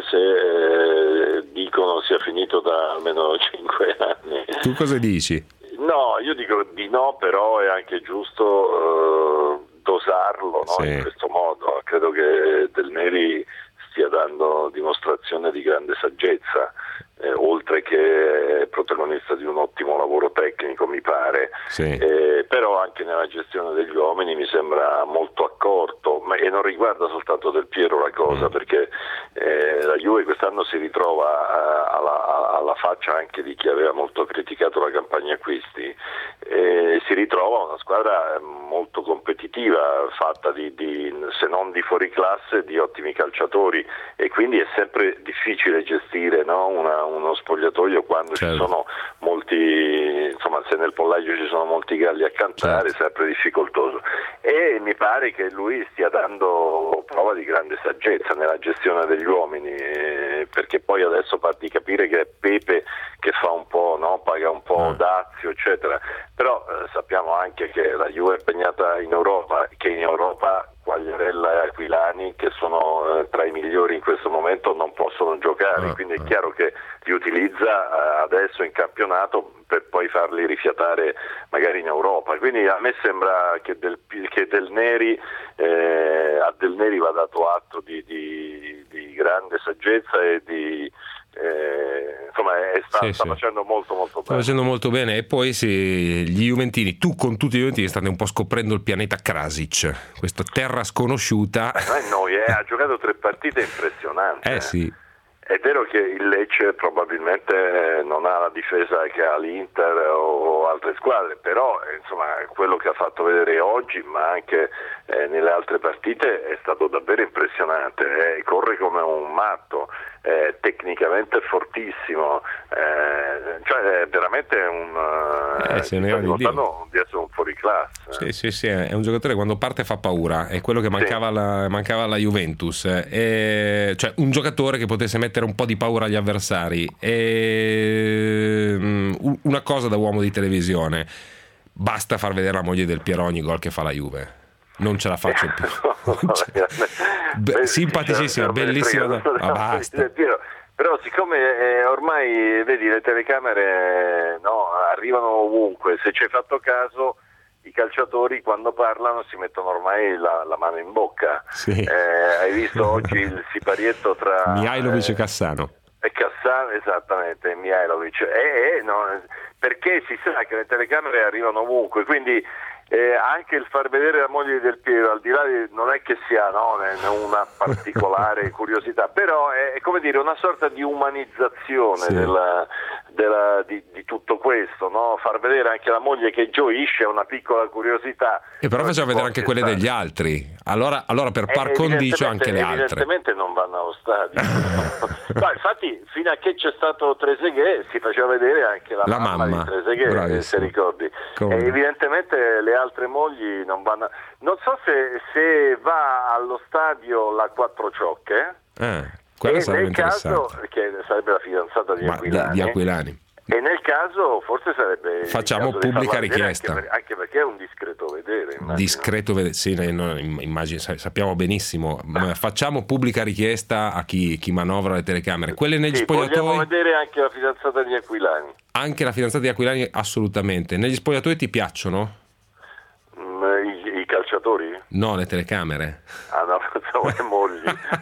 Speaker 19: se dicono sia finito da almeno 5 anni.
Speaker 2: Tu cosa dici?
Speaker 19: No, io dico di no, però è anche giusto dosarlo, no? Sì. In questo modo. Credo che Del Neri stia dando dimostrazione di grande saggezza. Oltre che protagonista di un ottimo lavoro tecnico, mi pare, sì. Però anche nella gestione degli uomini mi sembra molto accorto, e non riguarda soltanto Del Piero la cosa, perché la la Juve quest'anno si ritrova alla faccia anche di chi aveva molto criticato la campagna acquisti, si ritrova una squadra molto competitiva, fatta di se non di fuoriclasse, di ottimi calciatori, e quindi è sempre difficile gestire, no? Uno spogliatoio quando ci sono molti, insomma, se nel pollaio ci sono molti galli a cantare, è sempre difficoltoso, e mi pare che lui stia dando prova di grande saggezza nella gestione degli uomini, perché poi adesso par di capire che è Pepe che fa un po', no? Paga un po' dazio, eccetera, però sappiamo anche che la Juve è impegnata in Europa, che in Europa Quagliarella e Aquilani, che sono tra i migliori in questo momento, non possono giocare, quindi è chiaro che li utilizza adesso in campionato per poi farli rifiatare magari in Europa. Quindi a me sembra che Del Neri a Del Neri va dato atto di grande saggezza e di insomma sta facendo molto bene.
Speaker 2: Sta facendo molto bene, e poi gli Juventini, tu con tutti i Juventini state un po' scoprendo il pianeta Krasic, questa terra sconosciuta.
Speaker 19: Ha giocato 3 partite impressionanti.
Speaker 2: Sì.
Speaker 19: È vero che il Lecce probabilmente non ha la difesa che ha l'Inter o altre squadre, però insomma quello che ha fatto vedere oggi, ma anche nelle altre partite, è stato davvero impressionante. Corre come un matto, tecnicamente fortissimo, cioè è veramente sta dimostrando di essere un fuoriclasse.
Speaker 2: Sì, è un giocatore che quando parte fa paura, è quello che mancava alla Juventus, cioè un giocatore che potesse mettere un po' di paura agli avversari. Una cosa da uomo di televisione: basta far vedere la moglie del Piero ogni gol che fa la Juve, non ce la faccio più. Simpaticissima, bellissima, ma basta.
Speaker 19: Però siccome ormai vedi le telecamere arrivano ovunque, se ci hai fatto caso i calciatori quando parlano si mettono ormai la mano in bocca. Hai visto oggi il siparietto tra
Speaker 2: Mihajlovic e Cassano?
Speaker 19: Cassano, esattamente, Mihajlovic, perché si sa che le telecamere arrivano ovunque, quindi anche il far vedere la moglie del Piero, al di là non è che sia una particolare curiosità, però è come dire una sorta di umanizzazione di tutto questo, no? Far vedere anche la moglie che gioisce è una piccola curiosità.
Speaker 2: E però facciamo vedere anche quelle degli altri. Allora per par condicio anche le altre.
Speaker 19: Evidentemente non vanno allo stadio. No, infatti fino a che c'è stato Trezeguet si faceva vedere anche la mamma di Trezeguet, se ricordi. Evidentemente le altre mogli non vanno. Non so se va allo stadio la Quattro Ciocche.
Speaker 2: Quella
Speaker 19: e
Speaker 2: sarebbe
Speaker 19: nel caso,
Speaker 2: interessante.
Speaker 19: che sarebbe la fidanzata di
Speaker 2: Aquilani.
Speaker 19: E nel caso forse sarebbe
Speaker 2: facciamo pubblica richiesta,
Speaker 19: anche perché è un discreto vedere, immagino.
Speaker 2: Discreto vedere, sì, immagino, sappiamo benissimo, ma facciamo pubblica richiesta a chi manovra le telecamere, quelle negli spogliatoi.
Speaker 19: Vogliamo vedere anche la fidanzata di Aquilani.
Speaker 2: Anche la fidanzata di Aquilani, assolutamente. Negli spogliatoi ti piacciono?
Speaker 19: I calciatori?
Speaker 2: No, le telecamere.
Speaker 19: No, pensavo le mogli.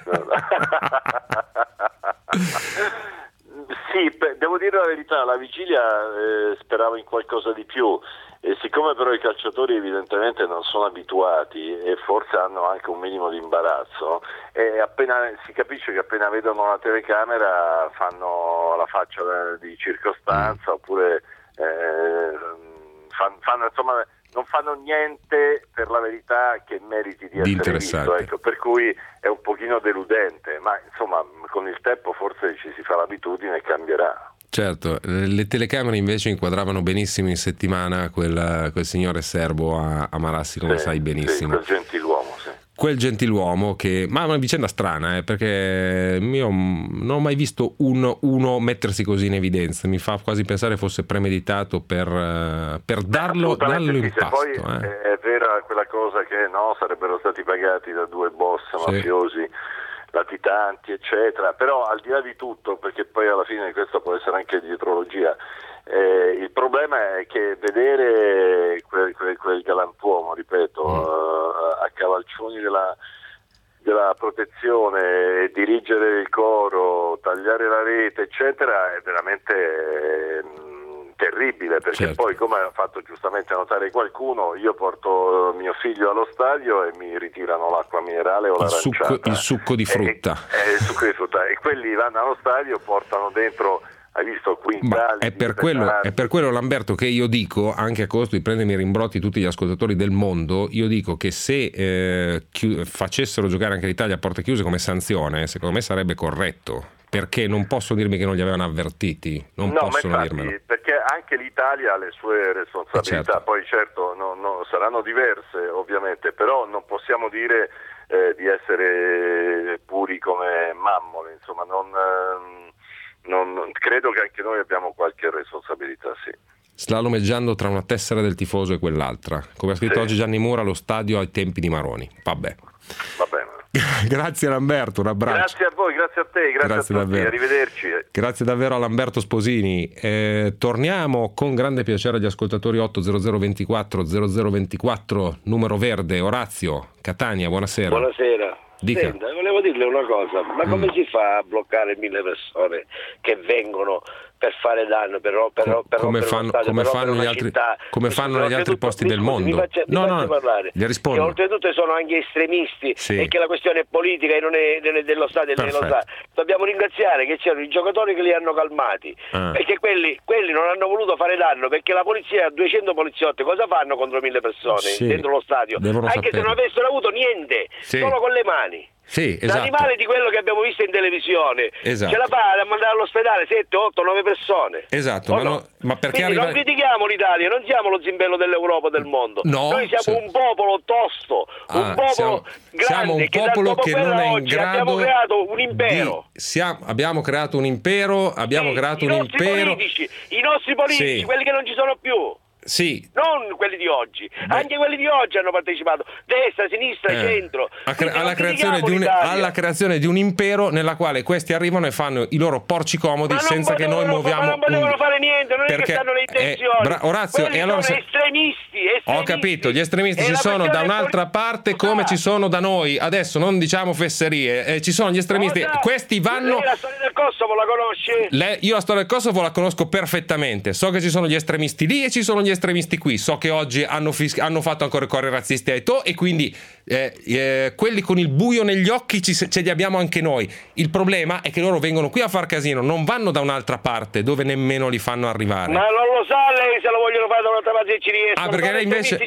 Speaker 19: Sì, devo dire la verità, la vigilia speravo in qualcosa di più, e siccome però i calciatori evidentemente non sono abituati e forse hanno anche un minimo di imbarazzo, e si capisce che appena vedono la telecamera fanno la faccia di circostanza, oppure fanno insomma non fanno niente, per la verità, che meriti di essere visto, ecco, per cui è un pochino deludente, ma insomma con il tempo forse ci si fa l'abitudine e cambierà.
Speaker 2: Certo, le telecamere invece inquadravano benissimo in settimana quel signore serbo a Marassi, come sai benissimo.
Speaker 19: Quel gentiluomo,
Speaker 2: Quel gentiluomo che, ma è una vicenda strana, perché io non ho mai visto uno mettersi così in evidenza, mi fa quasi pensare fosse premeditato per darlo in pasto.
Speaker 19: Poi è vera quella cosa che sarebbero stati pagati da 2 boss mafiosi, latitanti, eccetera, però al di là di tutto, perché poi alla fine questa può essere anche dietrologia, il problema è che vedere quel galantuomo, ripeto, a cavalcioni della protezione, dirigere il coro, tagliare la rete, eccetera, è veramente terribile, perché poi, come ha fatto giustamente notare qualcuno, io porto mio figlio allo stadio e mi ritirano l'acqua minerale o l'aranciata.
Speaker 2: Il succo di frutta.
Speaker 19: Il succo di frutta. E quelli vanno allo stadio, portano dentro, hai visto, quintali.
Speaker 2: È per quello, Lamberto, che io dico, anche a costo di prendermi rimbrotti tutti gli ascoltatori del mondo, io dico che se facessero giocare anche l'Italia a porte chiuse come sanzione, secondo me sarebbe corretto. Perché non possono dirmi che non li avevano avvertiti, non possono dirmelo.
Speaker 19: Perché anche l'Italia ha le sue responsabilità,
Speaker 2: certo.
Speaker 19: Poi certo saranno diverse ovviamente, però non possiamo dire di essere puri come mammole, insomma non credo che anche noi abbiamo qualche responsabilità, sì.
Speaker 2: Slalomeggiando tra una tessera del tifoso e quell'altra, come ha scritto oggi Gianni Mura, lo stadio ai tempi di Maroni. Vabbè.
Speaker 19: Va bene.
Speaker 2: Grazie Lamberto, un abbraccio.
Speaker 19: Grazie a voi, grazie a te, grazie a tutti,
Speaker 2: davvero.
Speaker 19: Arrivederci.
Speaker 2: Grazie davvero a Lamberto Sposini. Torniamo con grande piacere agli ascoltatori 800 24 0024, numero verde. Orazio, Catania, buonasera.
Speaker 1: Buonasera.
Speaker 2: Dica.
Speaker 1: Senta, volevo dirle una cosa, ma come si fa a bloccare 1000 persone che vengono per fare danno
Speaker 2: come fanno gli altri posti del mondo?
Speaker 1: Mi faccia parlare.
Speaker 2: Gli rispondo.
Speaker 1: Che oltretutto sono anche estremisti,
Speaker 2: sì.
Speaker 1: E che la questione è politica e non è dello Stato e dello Stato. Dobbiamo ringraziare che c'erano i giocatori che li hanno calmati, perché quelli non hanno voluto fare danno, perché la polizia, 200 poliziotti cosa fanno contro 1000 persone dentro lo stadio? Anche se non avessero avuto niente, solo con le mani.
Speaker 2: Sì, esatto.
Speaker 1: L'animale di quello che abbiamo visto in televisione,
Speaker 2: esatto.
Speaker 1: Ce la fa a mandare all'ospedale 7, 8, 9 persone.
Speaker 2: Esatto, ma perché
Speaker 1: non critichiamo l'Italia, non siamo lo zimbello dell'abbiamo del mondo.
Speaker 2: No,
Speaker 1: noi siamo un popolo tosto, un popolo grande,
Speaker 2: siamo un popolo che non è in grado.
Speaker 1: Abbiamo creato un impero.
Speaker 2: Abbiamo creato un impero,
Speaker 1: Politici, i nostri politici,
Speaker 2: sì.
Speaker 1: Quelli che non ci sono più.
Speaker 2: Sì.
Speaker 1: Non quelli di oggi, anche quelli di oggi hanno partecipato, destra, sinistra, centro.
Speaker 2: Alla creazione di un impero nella quale questi arrivano e fanno i loro porci comodi senza che noi muoviamo.
Speaker 1: Non potevano fare niente, non è che stanno le intenzioni.
Speaker 2: Orazio, e allora
Speaker 1: sono estremisti.
Speaker 2: Ho capito, gli estremisti ci sono da un'altra parte come ci sono da noi. Adesso non diciamo fesserie, ci sono gli estremisti. Questi vanno.
Speaker 1: Lei la storia del Kosovo la conosce?
Speaker 2: Io la storia del Kosovo la conosco perfettamente. So che ci sono gli estremisti lì e ci sono gli estremisti qui. So che oggi hanno fatto ancora correre razzisti ai to, e quindi quelli con il buio negli occhi ce li abbiamo anche noi. Il problema è che loro vengono qui a far casino, non vanno da un'altra parte dove nemmeno li fanno arrivare.
Speaker 1: Ma non lo sa lei se lo vogliono fare da un'altra parte se ci riescono.
Speaker 2: Perché lei invece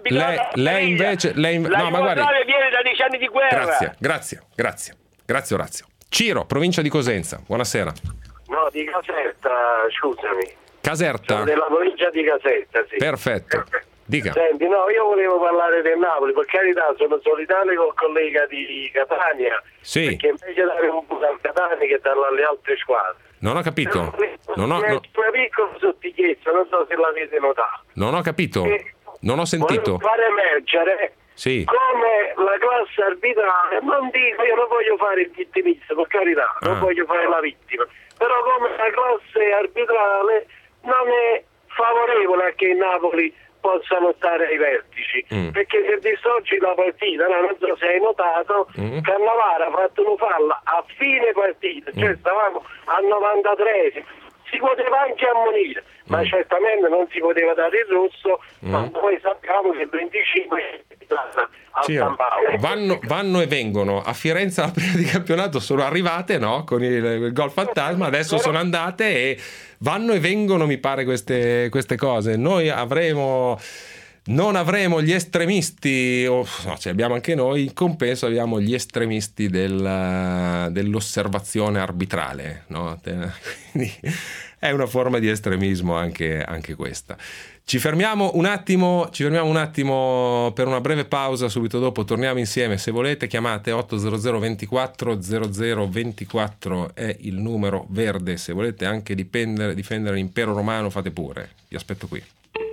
Speaker 2: no, ma guardi,
Speaker 1: viene da 10 anni di guerra.
Speaker 2: Grazie Orazio. Ciro, provincia di Cosenza, buonasera.
Speaker 1: No, di Caserta, scusami.
Speaker 2: Caserta?
Speaker 1: Sono della provincia di Caserta, sì.
Speaker 2: Perfetto. Dica.
Speaker 1: Senti, no, io volevo parlare del Napoli, per carità, sono solidale col collega di Catania,
Speaker 2: sì.
Speaker 1: Perché invece dare un po' dal Catania che dalle altre squadre.
Speaker 2: Non ho capito.
Speaker 1: Una piccola sottigliezza, non so se l'avete notato.
Speaker 2: Non ho capito. Non ho sentito.
Speaker 1: Volevo fare emergere come la classe arbitrale, non dico, io non voglio fare il vittimista, per carità, non voglio fare la vittima, però come la classe arbitrale non è favorevole a che il Napoli possano stare ai vertici, perché si è visto oggi la partita, non so se hai notato, Cannavaro ha fatto una falla a fine partita, cioè stavamo al 93, si poteva anche ammonire, ma certamente non si poteva dare il rosso, ma poi sappiamo che il 25 al San Paolo.
Speaker 2: Vanno e vengono a Firenze alla prima di campionato, sono arrivate con il gol fantasma, adesso sono andate e vanno e vengono, mi pare, queste cose. Noi non avremo gli estremisti, ce li abbiamo anche noi, in compenso abbiamo gli estremisti dell'osservazione arbitrale, no? Quindi è una forma di estremismo anche questa. Ci fermiamo un attimo per una breve pausa, subito dopo torniamo insieme. Se volete chiamate 800 24 00 24 è il numero verde, se volete anche difendere l'impero romano fate pure, vi aspetto qui.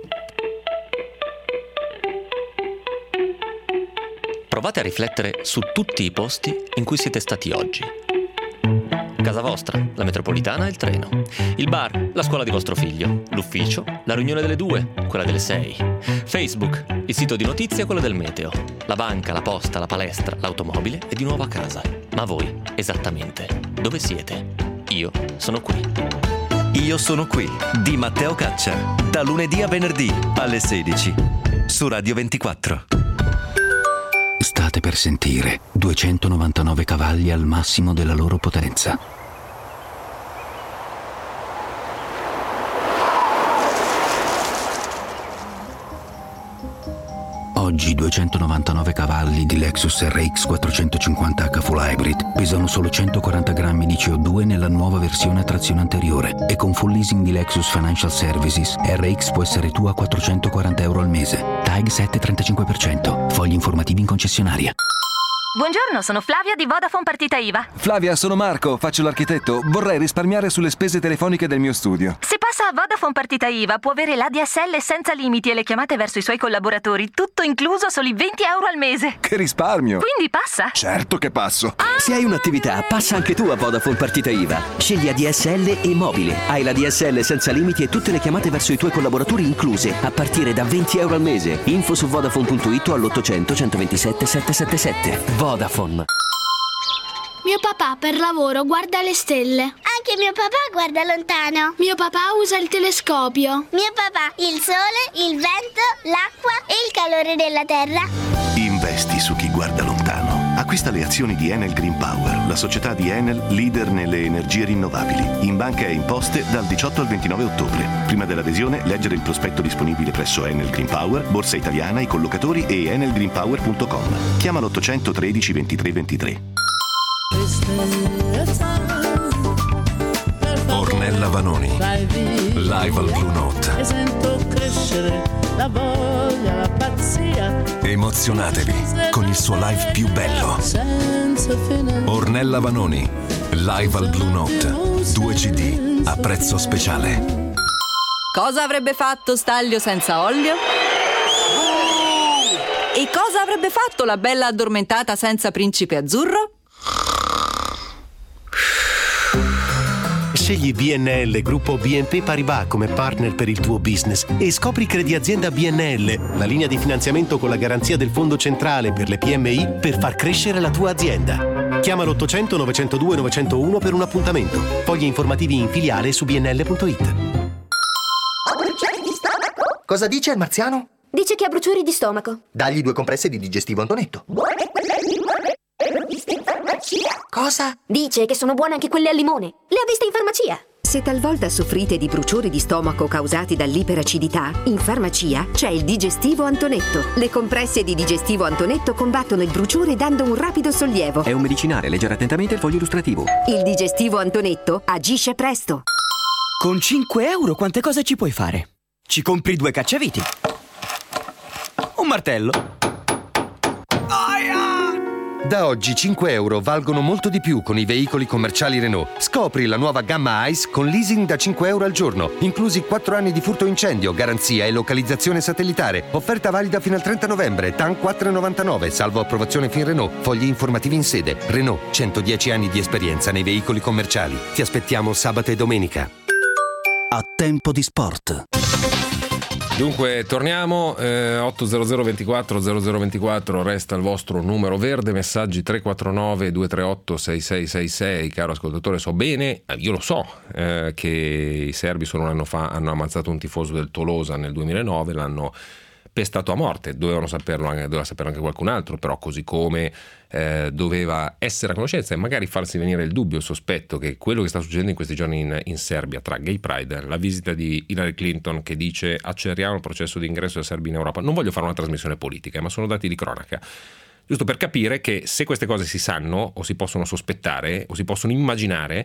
Speaker 20: Provate a riflettere su tutti i posti in cui siete stati oggi. Casa vostra, la metropolitana e il treno. Il bar, la scuola di vostro figlio. L'ufficio, la riunione delle 2, quella delle 6. Facebook, il sito di notizie e quello del meteo. La banca, la posta, la palestra, l'automobile e di nuovo a casa. Ma voi, esattamente, dove siete? Io sono qui. Io sono qui di Matteo Caccia, da lunedì a venerdì alle 16 su Radio 24.
Speaker 3: State per sentire 299 cavalli al massimo della loro potenza. Oggi 299 cavalli di Lexus RX 450h Full Hybrid pesano solo 140 grammi di CO2 nella nuova versione a trazione anteriore e con full leasing di Lexus Financial Services RX può essere tua a €440 al mese. TAG 7,35%. Fogli informativi in concessionaria.
Speaker 5: Buongiorno, sono Flavia di Vodafone Partita IVA.
Speaker 6: Flavia, sono Marco, faccio l'architetto. Vorrei risparmiare sulle spese telefoniche del mio studio.
Speaker 5: Se passa a Vodafone Partita IVA può avere l'ADSL senza limiti e le chiamate verso i suoi collaboratori, tutto incluso, soli €20 al mese.
Speaker 6: Che risparmio!
Speaker 5: Quindi passa?
Speaker 6: Certo che passo.
Speaker 21: Se hai un'attività, passa anche tu a Vodafone Partita IVA. Scegli ADSL e mobile. Hai la DSL senza limiti e tutte le chiamate verso i tuoi collaboratori incluse, a partire da €20 al mese. Info su Vodafone.it o all'800 127 777. Vodafone.
Speaker 22: Mio papà per lavoro guarda le stelle.
Speaker 23: Anche mio papà guarda lontano.
Speaker 22: Mio papà usa il telescopio.
Speaker 23: Mio papà il sole, il vento, l'acqua e il calore della terra.
Speaker 27: Investi su chi guarda lontano. Acquista le azioni di Enel Green Power, la società di Enel leader nelle energie rinnovabili. In banca e in poste dal 18 al 29 ottobre. Prima dell'adesione, leggere il prospetto disponibile presso Enel Green Power, Borsa Italiana, i collocatori e enelgreenpower.com. Chiama l'800 13 23 23.
Speaker 28: Ornella Vanoni, live al Blue Note.
Speaker 24: E sento crescere la voglia, la pazzia.
Speaker 28: Emozionatevi con il suo live più bello. Ornella Vanoni, live al Blue Note. 2 CD a prezzo speciale.
Speaker 25: Cosa avrebbe fatto Staglio senza olio? E cosa avrebbe fatto la bella addormentata senza Principe Azzurro?
Speaker 26: Scegli BNL Gruppo BNP Paribas come partner per il tuo business e scopri Crediazienda BNL, la linea di finanziamento con la garanzia del Fondo Centrale per le PMI per far crescere la tua azienda. Chiama l'800 902 901 per un appuntamento. Fogli informativi in filiale su bnl.it.
Speaker 29: Cosa dice il marziano?
Speaker 30: Dice che ha bruciori di stomaco.
Speaker 29: Dagli 2 compresse di Digestivo Antonetto. Cosa?
Speaker 30: Dice che sono buone anche quelle al limone. Le ha viste in farmacia.
Speaker 31: Se talvolta soffrite di bruciori di stomaco causati dall'iperacidità, in farmacia c'è il Digestivo Antonetto. Le compresse di Digestivo Antonetto combattono il bruciore dando un rapido sollievo.
Speaker 29: È un medicinale, leggere attentamente il foglio illustrativo.
Speaker 31: Il Digestivo Antonetto agisce presto.
Speaker 29: Con 5 euro quante cose ci puoi fare? Ci compri 2 cacciaviti, un martello.
Speaker 32: Da oggi 5 euro valgono molto di più con i veicoli commerciali Renault. Scopri la nuova gamma ICE con leasing da 5 euro al giorno, inclusi 4 anni di furto incendio, garanzia e localizzazione satellitare. Offerta valida fino al 30 novembre, TAN 4,99, salvo approvazione fin Renault. Fogli informativi in sede. Renault, 110 anni di esperienza nei veicoli commerciali. Ti aspettiamo sabato e domenica.
Speaker 3: A tempo di sport.
Speaker 2: Dunque torniamo 800 24 0024, resta il vostro numero verde, messaggi 349 238 6666. Caro ascoltatore, so bene, io lo so che i serbi solo un anno fa hanno ammazzato un tifoso del Tolosa nel 2009, l'hanno pestato a morte, doveva saperlo anche qualcun altro, però così come doveva essere a conoscenza e magari farsi venire il dubbio, il sospetto che quello che sta succedendo in questi giorni in Serbia tra Gay Pride, la visita di Hillary Clinton che dice acceleriamo il processo di ingresso dei serbi in Europa. Non voglio fare una trasmissione politica, ma sono dati di cronaca, giusto per capire che se queste cose si sanno o si possono sospettare o si possono immaginare,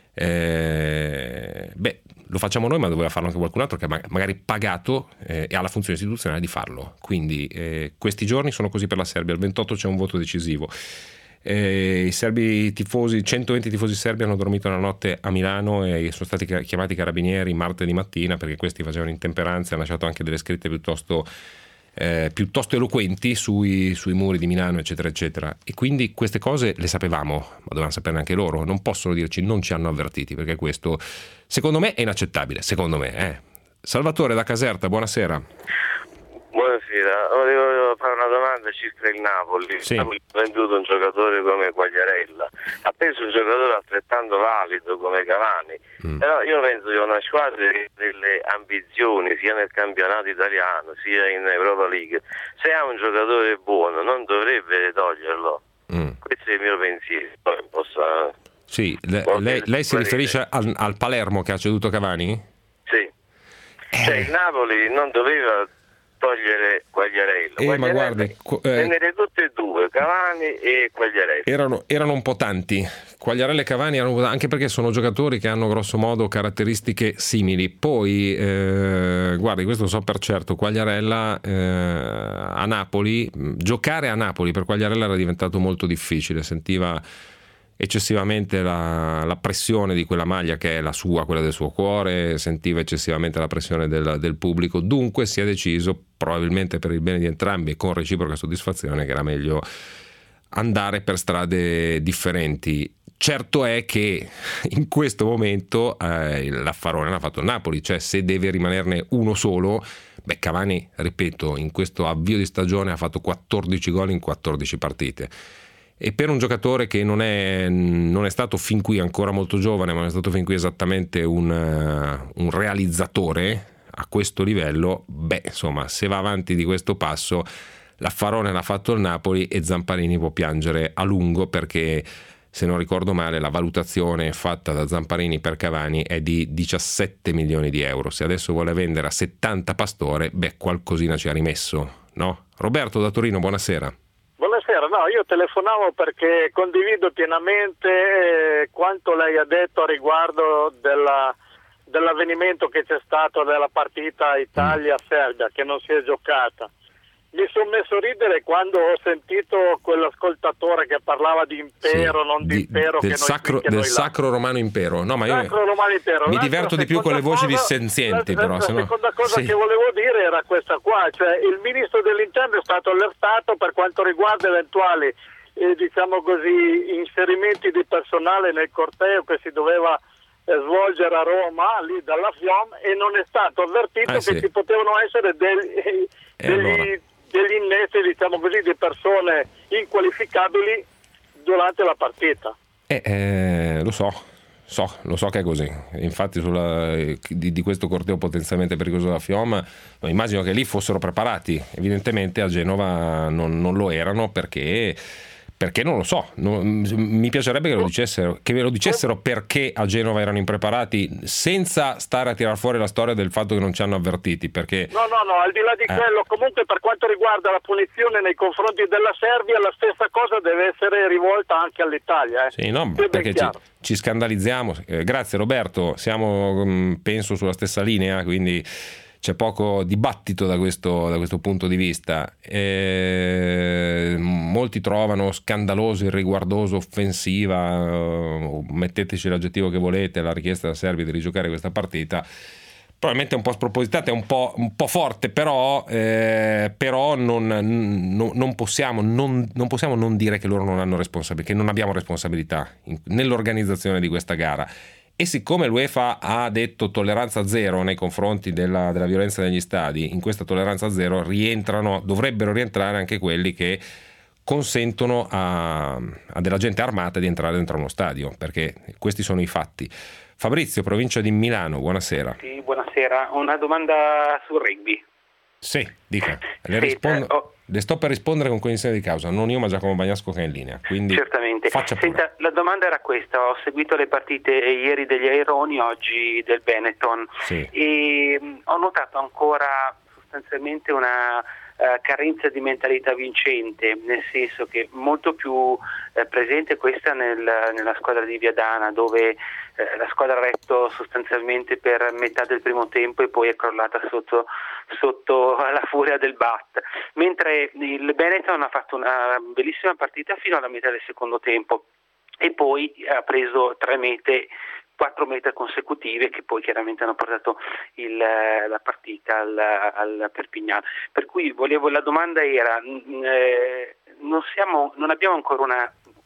Speaker 2: lo facciamo noi, ma doveva farlo anche qualcun altro che ha magari pagato e ha la funzione istituzionale di farlo. Quindi questi giorni sono così per la Serbia. Il 28 c'è un voto decisivo. I serbi tifosi, 120 tifosi serbi hanno dormito una notte a Milano e sono stati chiamati carabinieri martedì mattina perché questi facevano intemperanze. Hanno lasciato anche delle scritte piuttosto eloquenti sui muri di Milano, eccetera eccetera, e quindi queste cose le sapevamo, ma dovevano saperne anche loro. Non possono dirci non ci hanno avvertiti, perché questo secondo me è inaccettabile, secondo me. Salvatore da Caserta, buonasera.
Speaker 4: buonasera. Volevo fare una domanda circa il Napoli.
Speaker 2: Sì.
Speaker 4: Il Napoli ha venduto un giocatore come Quagliarella, ha preso un giocatore altrettanto valido come Cavani, però io penso che una squadra che ha delle ambizioni sia nel campionato italiano sia in Europa League, se ha un giocatore buono non dovrebbe toglierlo. Questo è il mio pensiero. Poi posso...
Speaker 2: Sì, lei si riferisce al Palermo che ha ceduto Cavani?
Speaker 4: Sì. Cioè il Napoli non doveva togliere Quagliarella.
Speaker 2: Ma guardi,
Speaker 4: tenere tutti e due, Cavani e Quagliarella.
Speaker 2: Erano un po' tanti. Quagliarella e Cavani erano un po' tanti, anche perché sono giocatori che hanno grosso modo caratteristiche simili. Poi, guardi, questo lo so per certo, Quagliarella a Napoli, giocare a Napoli per Quagliarella era diventato molto difficile, sentiva eccessivamente la pressione di quella maglia che è la sua, quella del suo cuore, sentiva eccessivamente la pressione del pubblico, dunque si è deciso, probabilmente per il bene di entrambi e con reciproca soddisfazione, che era meglio andare per strade differenti. Certo è che in questo momento l'affarone l'ha fatto il Napoli, cioè se deve rimanerne uno solo, Cavani, ripeto, in questo avvio di stagione ha fatto 14 gol in 14 partite. E per un giocatore che non è stato fin qui ancora molto giovane, ma non è stato fin qui esattamente un realizzatore a questo livello, insomma, se va avanti di questo passo, l'affarone l'ha fatto il Napoli e Zamparini può piangere a lungo, perché se non ricordo male la valutazione fatta da Zamparini per Cavani è di 17 milioni di euro. Se adesso vuole vendere a 70 Pastore, qualcosina ci ha rimesso, no? Roberto da Torino, buonasera.
Speaker 7: Buonasera, io telefonavo perché condivido pienamente quanto lei ha detto a riguardo dell'avvenimento che c'è stato della partita Italia-Serbia, che non si è giocata. Mi sono messo a ridere quando ho sentito quell'ascoltatore che parlava di impero, non di impero,
Speaker 2: del sacro romano impero. No, ma io mi diverto di più con le voci dissenzienti, però.
Speaker 7: La seconda cosa che volevo dire era questa qua, cioè il ministro dell'interno è stato allertato per quanto riguarda eventuali, inserimenti di personale nel corteo che si doveva svolgere a Roma, lì dalla FIOM, e non è stato avvertito che ci potevano essere degli innesti, di persone inqualificabili durante la partita.
Speaker 2: Lo so che è così. Infatti di questo corteo potenzialmente pericoloso della FIOM, immagino che lì fossero preparati. Evidentemente a Genova non lo erano, perché non lo so, mi piacerebbe che ve lo dicessero perché a Genova erano impreparati, senza stare a tirar fuori la storia del fatto che non ci hanno avvertiti, perché
Speaker 7: no, al di là di quello, comunque per quanto riguarda la punizione nei confronti della Serbia, la stessa cosa deve essere rivolta anche all'Italia.
Speaker 2: Sì, no, perché ci scandalizziamo. Grazie Roberto, siamo penso sulla stessa linea, quindi c'è poco dibattito da questo punto di vista. Molti trovano scandaloso, irriguardoso, offensiva, metteteci l'aggettivo che volete, la richiesta della Serbia di rigiocare questa partita. Probabilmente è un po' spropositata, è un po' forte, però non possiamo non dire che loro non hanno responsabilità, che non abbiamo responsabilità nell'organizzazione di questa gara. E siccome l'UEFA ha detto tolleranza zero nei confronti della violenza negli stadi, in questa tolleranza zero dovrebbero rientrare anche quelli che consentono a della gente armata di entrare dentro uno stadio, perché questi sono i fatti. Fabrizio, provincia di Milano, buonasera.
Speaker 8: Sì, buonasera. Una domanda sul rugby.
Speaker 2: Sì, dica. Le sto per rispondere con cognizione di causa, non io ma Giacomo Bagnasco che è in linea, quindi
Speaker 8: certamente.
Speaker 2: Faccia pure.
Speaker 8: Senta, la domanda era questa: ho seguito le partite ieri degli Aironi, oggi del Benetton, e ho notato ancora sostanzialmente una carenza di mentalità vincente, nel senso che molto più presente questa nella squadra di Viadana, dove la squadra ha retto sostanzialmente per metà del primo tempo e poi è crollata sotto la furia del BAT, mentre il Benetton ha fatto una bellissima partita fino alla metà del secondo tempo e poi ha preso 4 mete consecutive che poi chiaramente hanno portato la partita al Perpignano. Per cui la domanda era, non abbiamo ancora una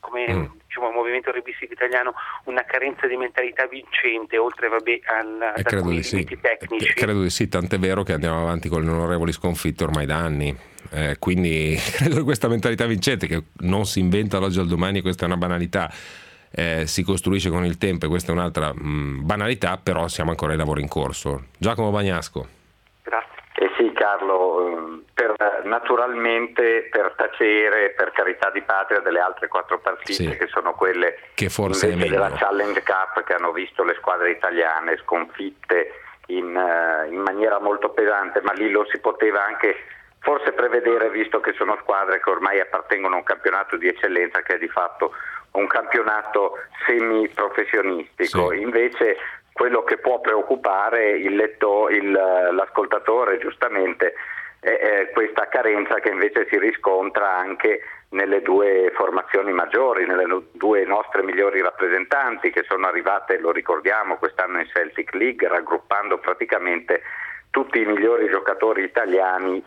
Speaker 8: diciamo, il movimento revistico italiano, una carenza di mentalità vincente, oltre ad alcuni limiti tecnici.
Speaker 2: Credo di sì, tant'è vero che andiamo avanti con le onorevoli sconfitte ormai da anni. Quindi credo che questa mentalità vincente, che non si inventa dall'oggi al domani, questa è una banalità, si costruisce con il tempo, e questa è un'altra banalità, però siamo ancora ai lavori in corso. Giacomo Bagnasco.
Speaker 1: Grazie. Sì, Carlo, naturalmente per tacere, per carità di patria, delle altre 4 partite che sono quelle
Speaker 2: che forse
Speaker 1: invece della Challenge Cup, che hanno visto le squadre italiane sconfitte in maniera molto pesante, ma lì lo si poteva anche forse prevedere, visto che sono squadre che ormai appartengono a un campionato di eccellenza, che è di fatto un campionato semiprofessionistico. Invece quello che può preoccupare l'ascoltatore giustamente è questa carenza che invece si riscontra anche nelle 2 formazioni maggiori, nelle 2 nostre migliori rappresentanti, che sono arrivate, lo ricordiamo, quest'anno in Celtic League, raggruppando praticamente tutti i migliori giocatori italiani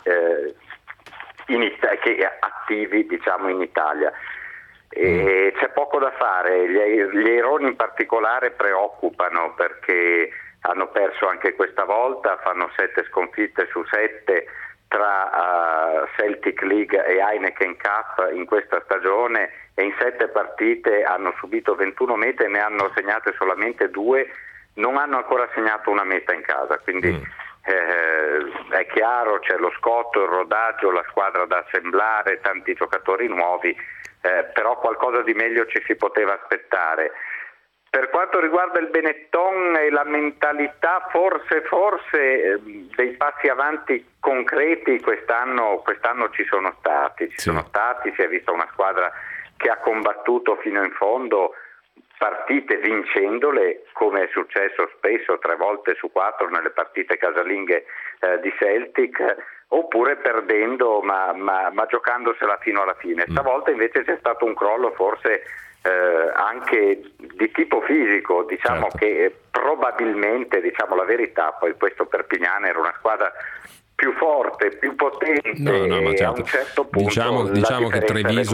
Speaker 1: attivi, diciamo, in Italia. E c'è poco da fare. Gli Aironi in particolare preoccupano, perché hanno perso anche questa volta, fanno 7 sconfitte su 7 tra Celtic League e Heineken Cup in questa stagione, e in 7 partite hanno subito 21 mete e ne hanno segnate solamente 2, non hanno ancora segnato una meta in casa, quindi è chiaro, c'è lo scotto, il rodaggio, la squadra da assemblare, tanti giocatori nuovi, però qualcosa di meglio ci si poteva aspettare. Per quanto riguarda il Benetton e la mentalità, forse dei passi avanti concreti quest'anno ci sono stati, si è vista una squadra che ha combattuto fino in fondo partite vincendole, come è successo spesso, 3 volte su 4 nelle partite casalinghe di Celtic, oppure perdendo ma giocandosela fino alla fine. Stavolta invece c'è stato un crollo forse anche di tipo fisico, diciamo, che probabilmente, diciamo la verità, poi questo Perpignan era una squadra più forte, più potente, e a un certo punto
Speaker 2: diciamo che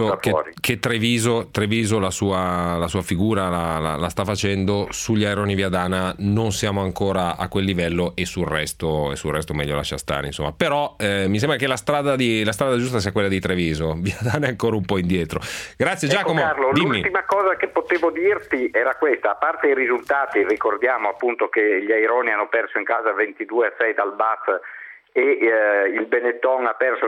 Speaker 2: Treviso la sua figura la sta facendo. Sugli Aironi Viadana non siamo ancora a quel livello, e sul resto meglio lascia stare, insomma. Però mi sembra che la strada giusta sia quella di Treviso. Viadana è ancora un po' indietro. Grazie Giacomo.
Speaker 1: Carlo,
Speaker 2: dimmi.
Speaker 1: L'ultima cosa che potevo dirti era questa: a parte i risultati, ricordiamo appunto che gli Aironi hanno perso in casa 22-6 dal Bath, e il Benetton ha perso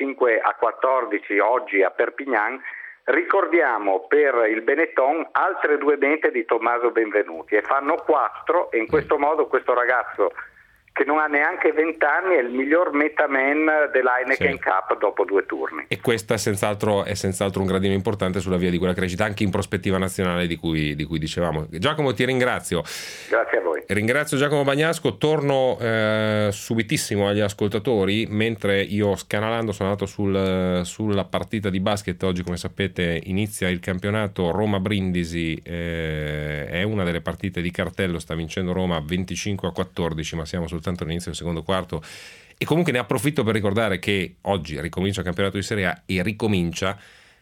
Speaker 1: 35-14 oggi a Perpignan. Ricordiamo per il Benetton altre 2 mete di Tommaso Benvenuti, e fanno 4, e in questo modo questo ragazzo, che non ha neanche 20 anni, è il miglior metaman dell'Heineken Cup dopo 2 turni.
Speaker 2: E questo è senz'altro un gradino importante sulla via di quella crescita anche in prospettiva nazionale di cui dicevamo. Giacomo, ti ringrazio.
Speaker 1: Grazie a voi.
Speaker 2: Ringrazio Giacomo Bagnasco. Torno subitissimo agli ascoltatori, mentre io, scanalando, sono andato sulla partita di basket. Oggi, come sapete, inizia il campionato Roma-Brindisi, è una delle partite di cartello, sta vincendo Roma 25-14, ma siamo soltanto all'inizio del secondo quarto, e comunque ne approfitto per ricordare che oggi ricomincia il campionato di Serie A, e ricomincia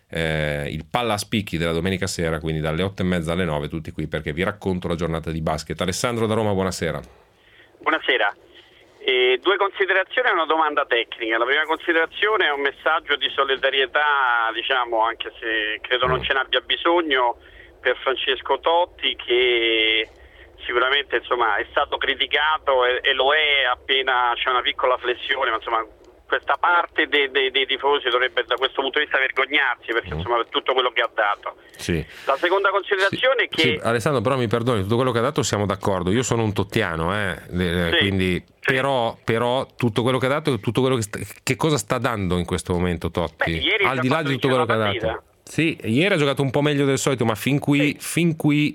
Speaker 2: il Palla a Spicchi della domenica sera, quindi dalle 8:30 alle 9, tutti qui, perché vi racconto la giornata di basket. Alessandro da Roma, buonasera.
Speaker 9: Buonasera. 2 considerazioni e una domanda tecnica. La prima considerazione è un messaggio di solidarietà, diciamo, anche se credo non ce n'abbia bisogno, per Francesco Totti, che sicuramente, insomma, è stato criticato e lo è appena c'è una piccola flessione, ma insomma questa parte dei tifosi dovrebbe da questo punto di vista vergognarsi, perché insomma per tutto quello che ha dato.
Speaker 2: Sì.
Speaker 9: La seconda considerazione è che
Speaker 2: Alessandro, però mi perdoni, tutto quello che ha dato siamo d'accordo, io sono un tottiano, quindi però tutto quello che ha dato, tutto quello che cosa sta dando in questo momento Totti, al di là di tutto quello che ha dato. Sì, ieri ha giocato un po' meglio del solito, ma fin qui. Ma fin qui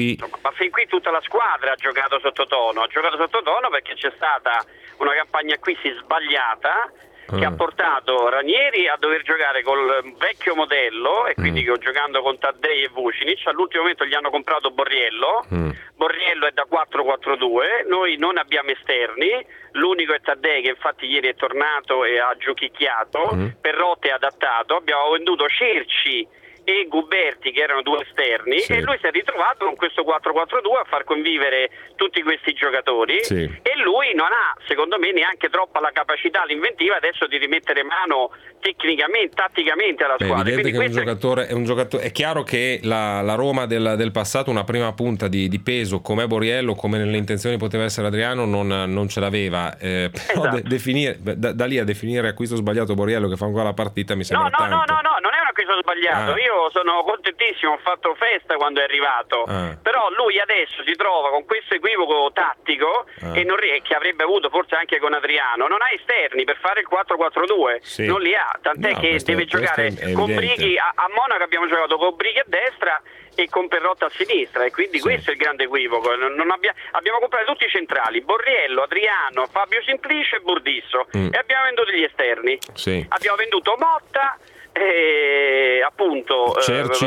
Speaker 9: tutta la squadra ha giocato sottotono. Ha giocato sottotono perché c'è stata una campagna acquisti sbagliata che ha portato Ranieri a dover giocare col vecchio modello, e quindi giocando con Taddei e Vucinic. All'ultimo momento gli hanno comprato Borriello. Borriello è da 4-4-2, noi non abbiamo esterni, l'unico è Taddei, che infatti ieri è tornato e ha giochicchiato. Perrotte è adattato, abbiamo venduto Cerci, e Guberti, che erano due esterni,
Speaker 2: Sì.
Speaker 9: e lui si è ritrovato con questo 4-4-2 a far convivere tutti questi giocatori,
Speaker 2: Sì.
Speaker 9: e lui non ha, secondo me, neanche troppa la capacità, l'inventiva adesso di rimettere mano tecnicamente, tatticamente alla
Speaker 2: Beh, è
Speaker 9: squadra.
Speaker 2: evidente
Speaker 9: Quindi
Speaker 2: che è un giocatore. È chiaro che la Roma del passato una prima punta di peso come Borriello, come nelle intenzioni poteva essere Adriano, non ce l'aveva. Però
Speaker 9: Esatto.
Speaker 2: definire, da lì a definire acquisto sbagliato Borriello che fa ancora la partita mi sembra tanto.
Speaker 9: No, non è un acquisto sbagliato. Io sono contentissimo, ho fatto festa quando è arrivato. Però lui adesso si trova con questo equivoco tattico che avrebbe avuto forse anche con Adriano. Non ha esterni per fare il 4-4-2,
Speaker 2: Sì.
Speaker 9: non li ha, tant'è
Speaker 2: No,
Speaker 9: che
Speaker 2: questo
Speaker 9: deve giocare
Speaker 2: è
Speaker 9: con
Speaker 2: evidente.
Speaker 9: Brighi a Monaco. Abbiamo giocato con Brighi a destra e con Perrotta a sinistra, e quindi questo è il grande equivoco. Abbiamo comprato tutti i centrali, Borriello, Adriano, Fabio Simplice e Burdisso, e abbiamo venduto gli esterni.
Speaker 2: Sì.
Speaker 9: Abbiamo venduto Motta, appunto
Speaker 2: Cerci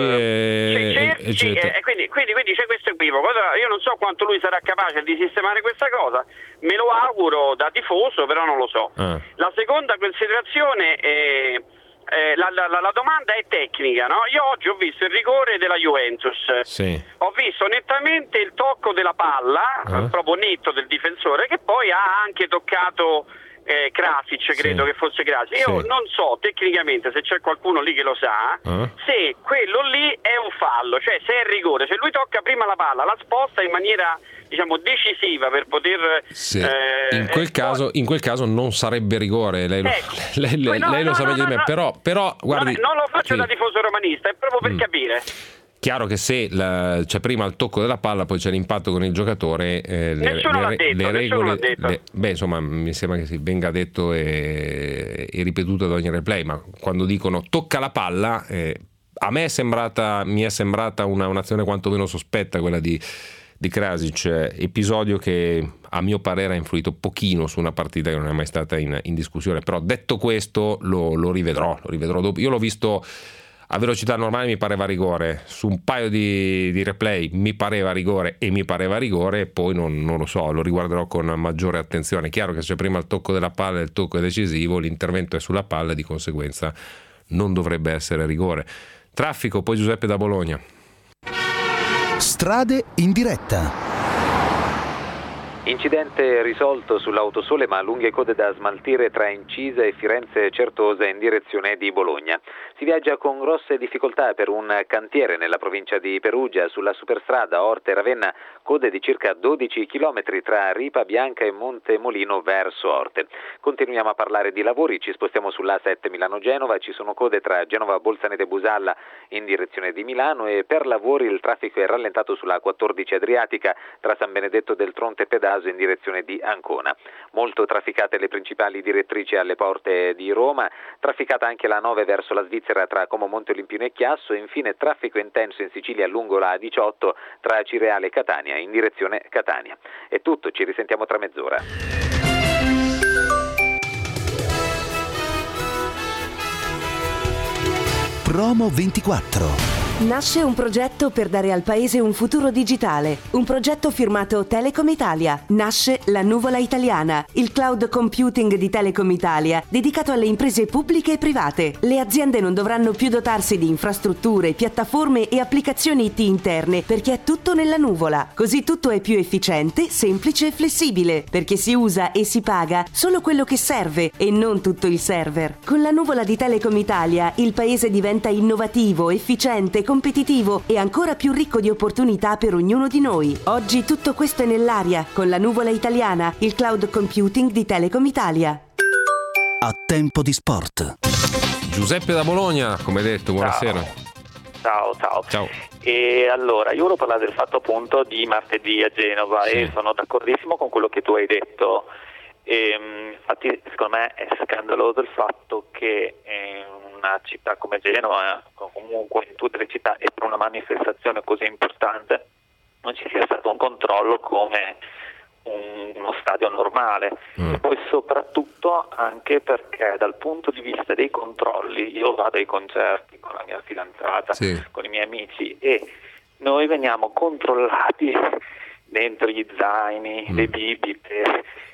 Speaker 9: e quindi c'è questo equivoco. Allora, io non so quanto lui sarà capace di sistemare questa cosa, me lo auguro da tifoso, però non lo so. La seconda considerazione è la domanda è tecnica, no? Io oggi ho visto il rigore della Juventus, ho visto nettamente il tocco della palla, proprio netto del difensore, che poi ha anche toccato Krasic, credo che fosse Krasic. Io non so tecnicamente, se c'è qualcuno lì che lo sa, se quello lì è un fallo, cioè se è rigore, se lui tocca prima la palla, la sposta in maniera, diciamo, decisiva per poter
Speaker 2: in quel caso non sarebbe rigore, lei lo sa meglio di me, però guardi,
Speaker 9: non lo faccio da tifoso romanista, è proprio per capire.
Speaker 2: Chiaro che se c'è prima il tocco della palla, poi c'è l'impatto con il giocatore, le regole, insomma, mi sembra che si venga detto e ripetuto ad ogni replay, ma quando dicono tocca la palla, a me mi è sembrata un'azione quantomeno sospetta quella di Krasic, episodio che a mio parere ha influito pochino su una partita che non è mai stata in discussione. Però detto questo lo rivedrò dopo. Io l'ho visto a velocità normale, mi pareva rigore, su un paio di replay mi pareva rigore, e poi non lo so, lo riguarderò con maggiore attenzione. Chiaro che se prima il tocco della palla e il tocco è decisivo, l'intervento è sulla palla e di conseguenza non dovrebbe essere rigore. Traffico, poi Giuseppe da Bologna.
Speaker 5: Strade in diretta.
Speaker 10: Incidente risolto sull'Autosole, ma lunghe code da smaltire tra Incisa e Firenze Certosa in direzione di Bologna. Si viaggia con grosse difficoltà per un cantiere nella provincia di Perugia. Sulla superstrada Orte-Ravenna, code di circa 12 km tra Ripa Bianca e Montemolino verso Orte. Continuiamo a parlare di lavori, ci spostiamo sull'A7 Milano-Genova, ci sono code tra Genova Bolzanete Busalla in direzione di Milano, e per lavori il traffico è rallentato sulla A14 Adriatica tra San Benedetto del Tronto e Pedaso in direzione di Ancona. Molto trafficate le principali direttrici alle porte di Roma, trafficata anche la 9 verso la Svizzera tra Como Monte Olimpino e Chiasso, e infine traffico intenso in Sicilia lungo la A18 tra Cireale e Catania in direzione Catania. È tutto, ci risentiamo tra mezz'ora.
Speaker 5: Promo 24.
Speaker 11: Nasce un progetto per dare al paese un futuro digitale, un progetto firmato Telecom Italia. Nasce la Nuvola Italiana, il cloud computing di Telecom Italia, dedicato alle imprese pubbliche e private. Le aziende non dovranno più dotarsi di infrastrutture, piattaforme e applicazioni IT interne, perché è tutto nella nuvola. Così tutto è più efficiente, semplice e flessibile, perché si usa e si paga solo quello che serve e non tutto il server. Con la Nuvola di Telecom Italia, il paese diventa innovativo, efficiente, competitivo e ancora più ricco di opportunità per ognuno di noi. Oggi tutto questo è nell'aria con la Nuvola Italiana, il cloud computing di Telecom Italia.
Speaker 5: A tempo di sport.
Speaker 2: Giuseppe da Bologna, come detto, buonasera.
Speaker 12: Ciao. E allora, io volevo parlare del fatto appunto di martedì a Genova, e sono d'accordissimo con quello che tu hai detto. Infatti secondo me è scandaloso il fatto che una città come Genova, comunque in tutte le città, e per una manifestazione così importante non ci sia stato un controllo come uno stadio normale. E poi soprattutto anche perché dal punto di vista dei controlli, io vado ai concerti con la mia fidanzata, con i miei amici, e noi veniamo controllati dentro gli zaini, le bibite,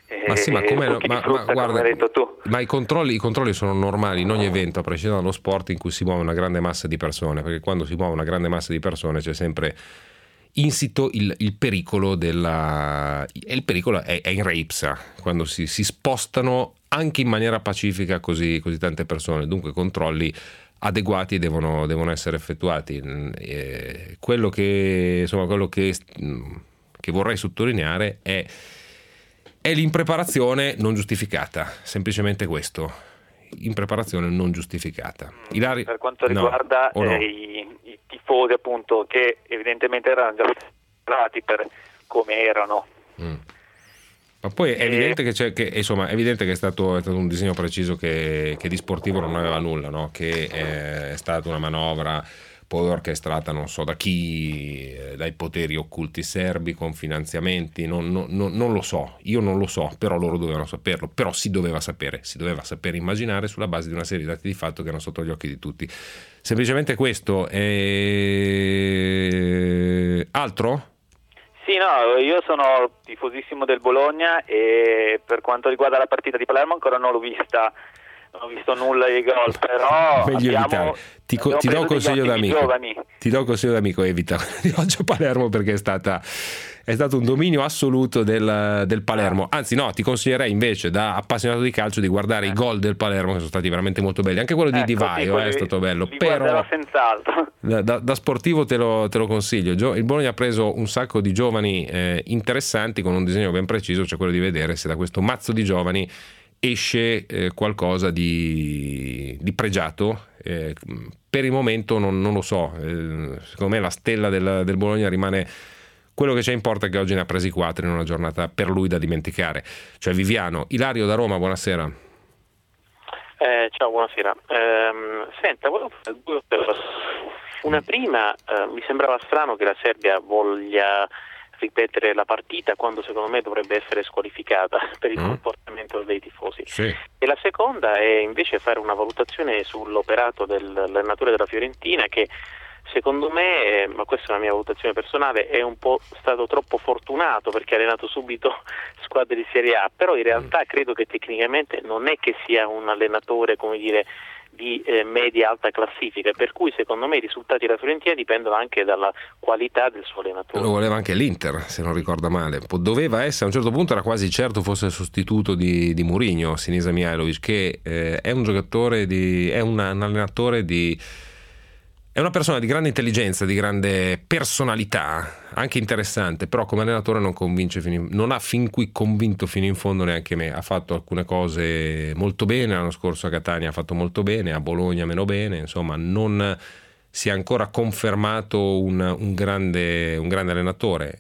Speaker 2: Ma sì, ma come no? Ma guarda,
Speaker 12: hai detto tu.
Speaker 2: ma i controlli sono normali in ogni evento, a prescindere dallo sport in cui si muove una grande massa di persone, perché quando si muove una grande massa di persone c'è sempre insito il pericolo il pericolo è in re ipsa, quando si spostano anche in maniera pacifica così tante persone, dunque controlli adeguati devono essere effettuati. Quello che vorrei sottolineare è l'impreparazione non giustificata, semplicemente questo, impreparazione non giustificata.
Speaker 12: Per quanto riguarda i tifosi, appunto, che evidentemente erano già preparati per come erano.
Speaker 2: Ma poi è evidente è evidente che è stato un disegno preciso che di sportivo non aveva nulla, no? Che è stata una manovra poi orchestrata non so da chi, dai poteri occulti serbi con finanziamenti, non lo so, io non lo so, però loro dovevano saperlo, però si doveva sapere immaginare sulla base di una serie di dati di fatto che erano sotto gli occhi di tutti. Semplicemente questo. Altro?
Speaker 12: Sì, no, io sono tifosissimo del Bologna e per quanto riguarda la partita di Palermo ancora non l'ho vista. Non ho visto nulla di gol, però
Speaker 2: meglio evitare. Ti do un consiglio d'amico, evita di oggi a Palermo, perché è stato un dominio assoluto del Palermo. Anzi no, ti consiglierei invece, da appassionato di calcio, di guardare i gol del Palermo, che sono stati veramente molto belli. Anche quello di Di Vaio è stato bello, però
Speaker 12: senz'altro.
Speaker 2: Da sportivo te lo consiglio. Il Bologna ha preso un sacco di giovani interessanti con un disegno ben preciso, cioè quello di vedere se da questo mazzo di giovani esce qualcosa di pregiato. Per il momento non lo so, secondo me la stella del Bologna rimane quello che c'è in porta, che oggi ne ha presi 4 in una giornata per lui da dimenticare, cioè Viviano. Ilario da Roma, buonasera.
Speaker 6: Ciao, buonasera. Senta, volevo fare due osservazioni. Una prima, mi sembrava strano che la Serbia voglia ripetere la partita quando secondo me dovrebbe essere squalificata per il comportamento dei tifosi.
Speaker 2: Sì.
Speaker 6: E la seconda è invece fare una valutazione sull'operato dell'allenatore della Fiorentina, che secondo me, ma questa è una mia valutazione personale, è un po' stato troppo fortunato perché ha allenato subito squadre di Serie A, però in realtà credo che tecnicamente non è che sia un allenatore, come dire, di media alta classifica, per cui secondo me i risultati della Fiorentina dipendono anche dalla qualità del suo allenatore.
Speaker 2: Lo voleva anche l'Inter, se non ricordo male, doveva essere, a un certo punto era quasi certo fosse il sostituto di Mourinho, Sinisa Mihajlovic, che è un giocatore è un allenatore è una persona di grande intelligenza, di grande personalità, anche interessante, però come allenatore non convince non ha fin qui convinto fino in fondo neanche me. Ha fatto alcune cose molto bene, l'anno scorso a Catania ha fatto molto bene, a Bologna meno bene, insomma non si è ancora confermato un grande allenatore.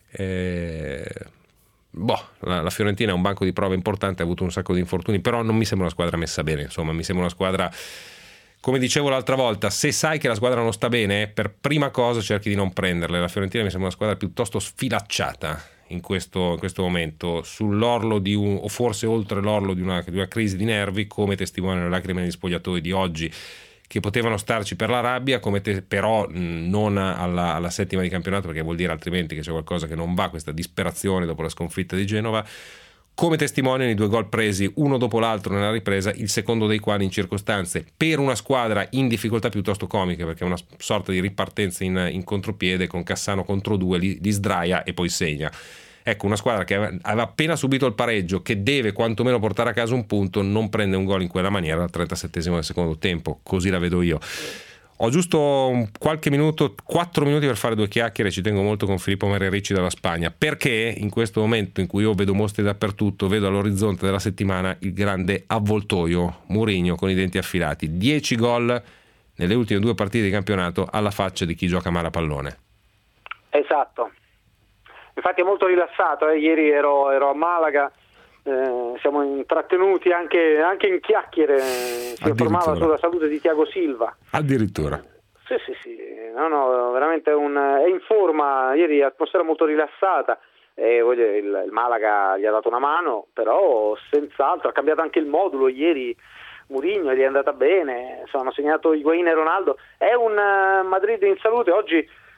Speaker 2: La Fiorentina è un banco di prove importante, ha avuto un sacco di infortuni, però non mi sembra una squadra messa bene, insomma mi sembra una squadra, come dicevo l'altra volta, se sai che la squadra non sta bene, per prima cosa cerchi di non prenderle. La Fiorentina mi sembra una squadra piuttosto sfilacciata in questo momento, sull'orlo o forse oltre l'orlo di una crisi di nervi, come testimoniano le lacrime negli spogliatoi di oggi, che potevano starci per la rabbia, però non alla settima di campionato, perché vuol dire altrimenti che c'è qualcosa che non va, questa disperazione dopo la sconfitta di Genova. Come testimoniano i 2 gol presi uno dopo l'altro nella ripresa, il secondo dei quali in circostanze per una squadra in difficoltà piuttosto comiche, perché è una sorta di ripartenza in contropiede con Cassano contro 2, li sdraia e poi segna. Ecco, una squadra che aveva appena subito il pareggio, che deve quantomeno portare a casa un punto, non prende un gol in quella maniera al 37esimo del secondo tempo, così la vedo io. Ho giusto qualche minuto, 4 minuti per fare 2 chiacchiere, ci tengo molto, con Filippo Ricci dalla Spagna, perché in questo momento in cui io vedo mostre dappertutto, vedo all'orizzonte della settimana il grande avvoltoio Mourinho con i denti affilati, 10 gol nelle ultime 2 partite di campionato, alla faccia di chi gioca male a pallone.
Speaker 7: Esatto, infatti è molto rilassato, ieri ero a Malaga. Siamo intrattenuti anche in chiacchiere, si informava sulla salute di Thiago Silva.
Speaker 2: Addirittura.
Speaker 7: Sì, no, veramente è in forma, ieri atmosfera molto rilassata, il Malaga gli ha dato una mano, però senz'altro ha cambiato anche il modulo, ieri Mourinho gli è andata bene, hanno segnato Higuaín e Ronaldo, è un Madrid in salute. Oggi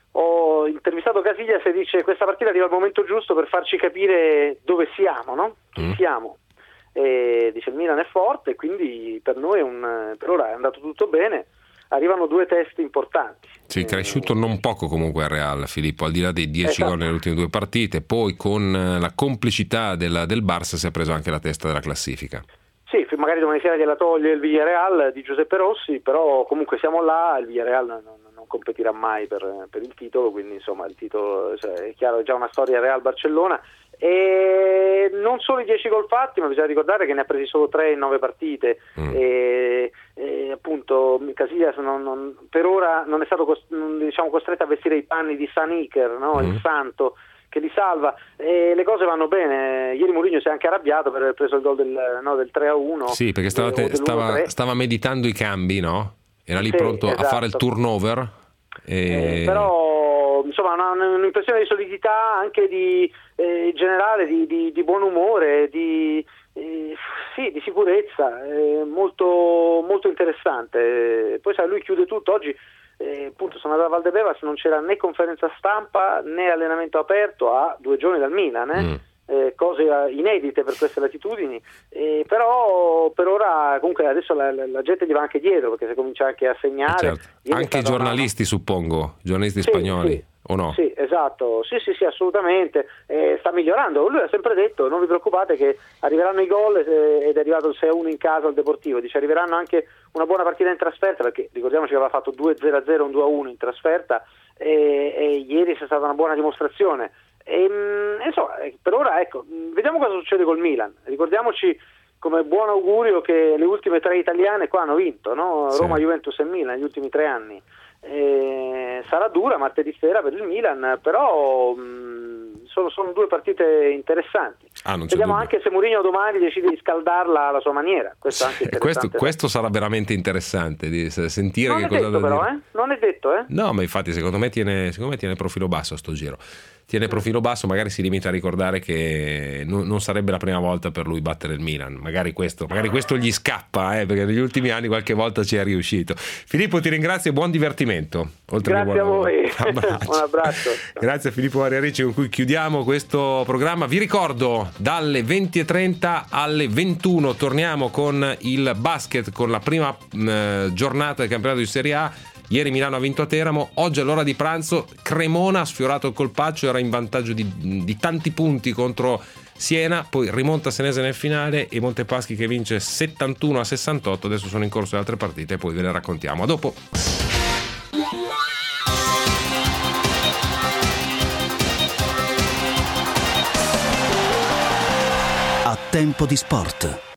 Speaker 7: ho intervistato Casillas e dice: questa partita arriva al momento giusto per farci capire dove siamo, no? Chi siamo. E dice: il Milan è forte, quindi per noi per ora è andato tutto bene. Arrivano 2 test importanti.
Speaker 2: Sì, cresciuto non poco comunque al Real, Filippo, al di là dei 10 gol nelle ultime 2 partite, poi con la complicità del Barça si è preso anche la testa della classifica.
Speaker 7: Sì, magari domani sera gliela toglie il Villarreal di Giuseppe Rossi, però comunque siamo là, il Villarreal non competirà mai per il titolo, quindi insomma il titolo, è chiaro, è già una storia Real-Barcellona. E non solo i 10 gol fatti, ma bisogna ricordare che ne ha presi solo 3 in 9 partite. E appunto Casillas per ora non è stato costretto a vestire i panni di San Iker, no? Il santo che li salva, e le cose vanno bene. Ieri Mourinho si è anche arrabbiato per aver preso il gol del 3-1.
Speaker 2: Sì, perché stava meditando i cambi, no? Era lì pronto a fare il turnover.
Speaker 7: Però insomma un'impressione di solidità, anche di generale, di buon umore, di sicurezza, molto, molto interessante. Poi sai, lui chiude tutto. Oggi appunto sono andato a Valdebebas, non c'era né conferenza stampa né allenamento aperto a 2 giorni dal Milan, cose inedite per queste latitudini, però per ora comunque adesso la gente gli va anche dietro, perché si comincia anche a segnare.
Speaker 2: Certo. Anche giornalisti, suppongo, giornalisti spagnoli.
Speaker 7: Sì.
Speaker 2: O no?
Speaker 7: Sì, esatto, sì, assolutamente, sta migliorando. Lui ha sempre detto: non vi preoccupate che arriveranno i gol, ed è arrivato il 6-1 in casa al Deportivo, dice arriveranno anche una buona partita in trasferta, perché ricordiamoci che aveva fatto 2-0-0, un 2-1 in trasferta, e ieri c'è stata una buona dimostrazione. Insomma, per ora vediamo cosa succede col Milan. Ricordiamoci come buon augurio che le ultime 3 italiane qua hanno vinto, no? Roma, sì. Juventus e Milan negli ultimi 3 anni. Sarà dura martedì sera per il Milan, però sono 2 partite interessanti. Vediamo anche se Mourinho domani decide di scaldarla alla sua maniera. Questo, anche
Speaker 2: questo sarà veramente interessante di sentire
Speaker 7: non
Speaker 2: che
Speaker 7: è
Speaker 2: cosa
Speaker 7: detto,
Speaker 2: da
Speaker 7: però,
Speaker 2: dire.
Speaker 7: Non è detto,
Speaker 2: No, ma infatti secondo me tiene profilo basso a sto giro. Tiene profilo basso, magari si limita a ricordare che non sarebbe la prima volta per lui battere il Milan. Magari questo gli scappa, perché negli ultimi anni qualche volta ci è riuscito. Filippo, ti ringrazio e buon divertimento.
Speaker 7: Grazie a voi. Un abbraccio.
Speaker 2: Grazie a Filippo Ariarici, con cui chiudiamo questo programma. Vi ricordo, dalle 20:30 alle 21 torniamo con il basket, con la prima giornata del campionato di Serie A. Ieri Milano ha vinto a Teramo, oggi all'ora di pranzo Cremona ha sfiorato il colpaccio, era in vantaggio di tanti punti contro Siena, poi rimonta Senese nel finale e Montepaschi che vince 71-68, adesso sono in corso le altre partite e poi ve le raccontiamo. A dopo.
Speaker 5: A tempo di sport.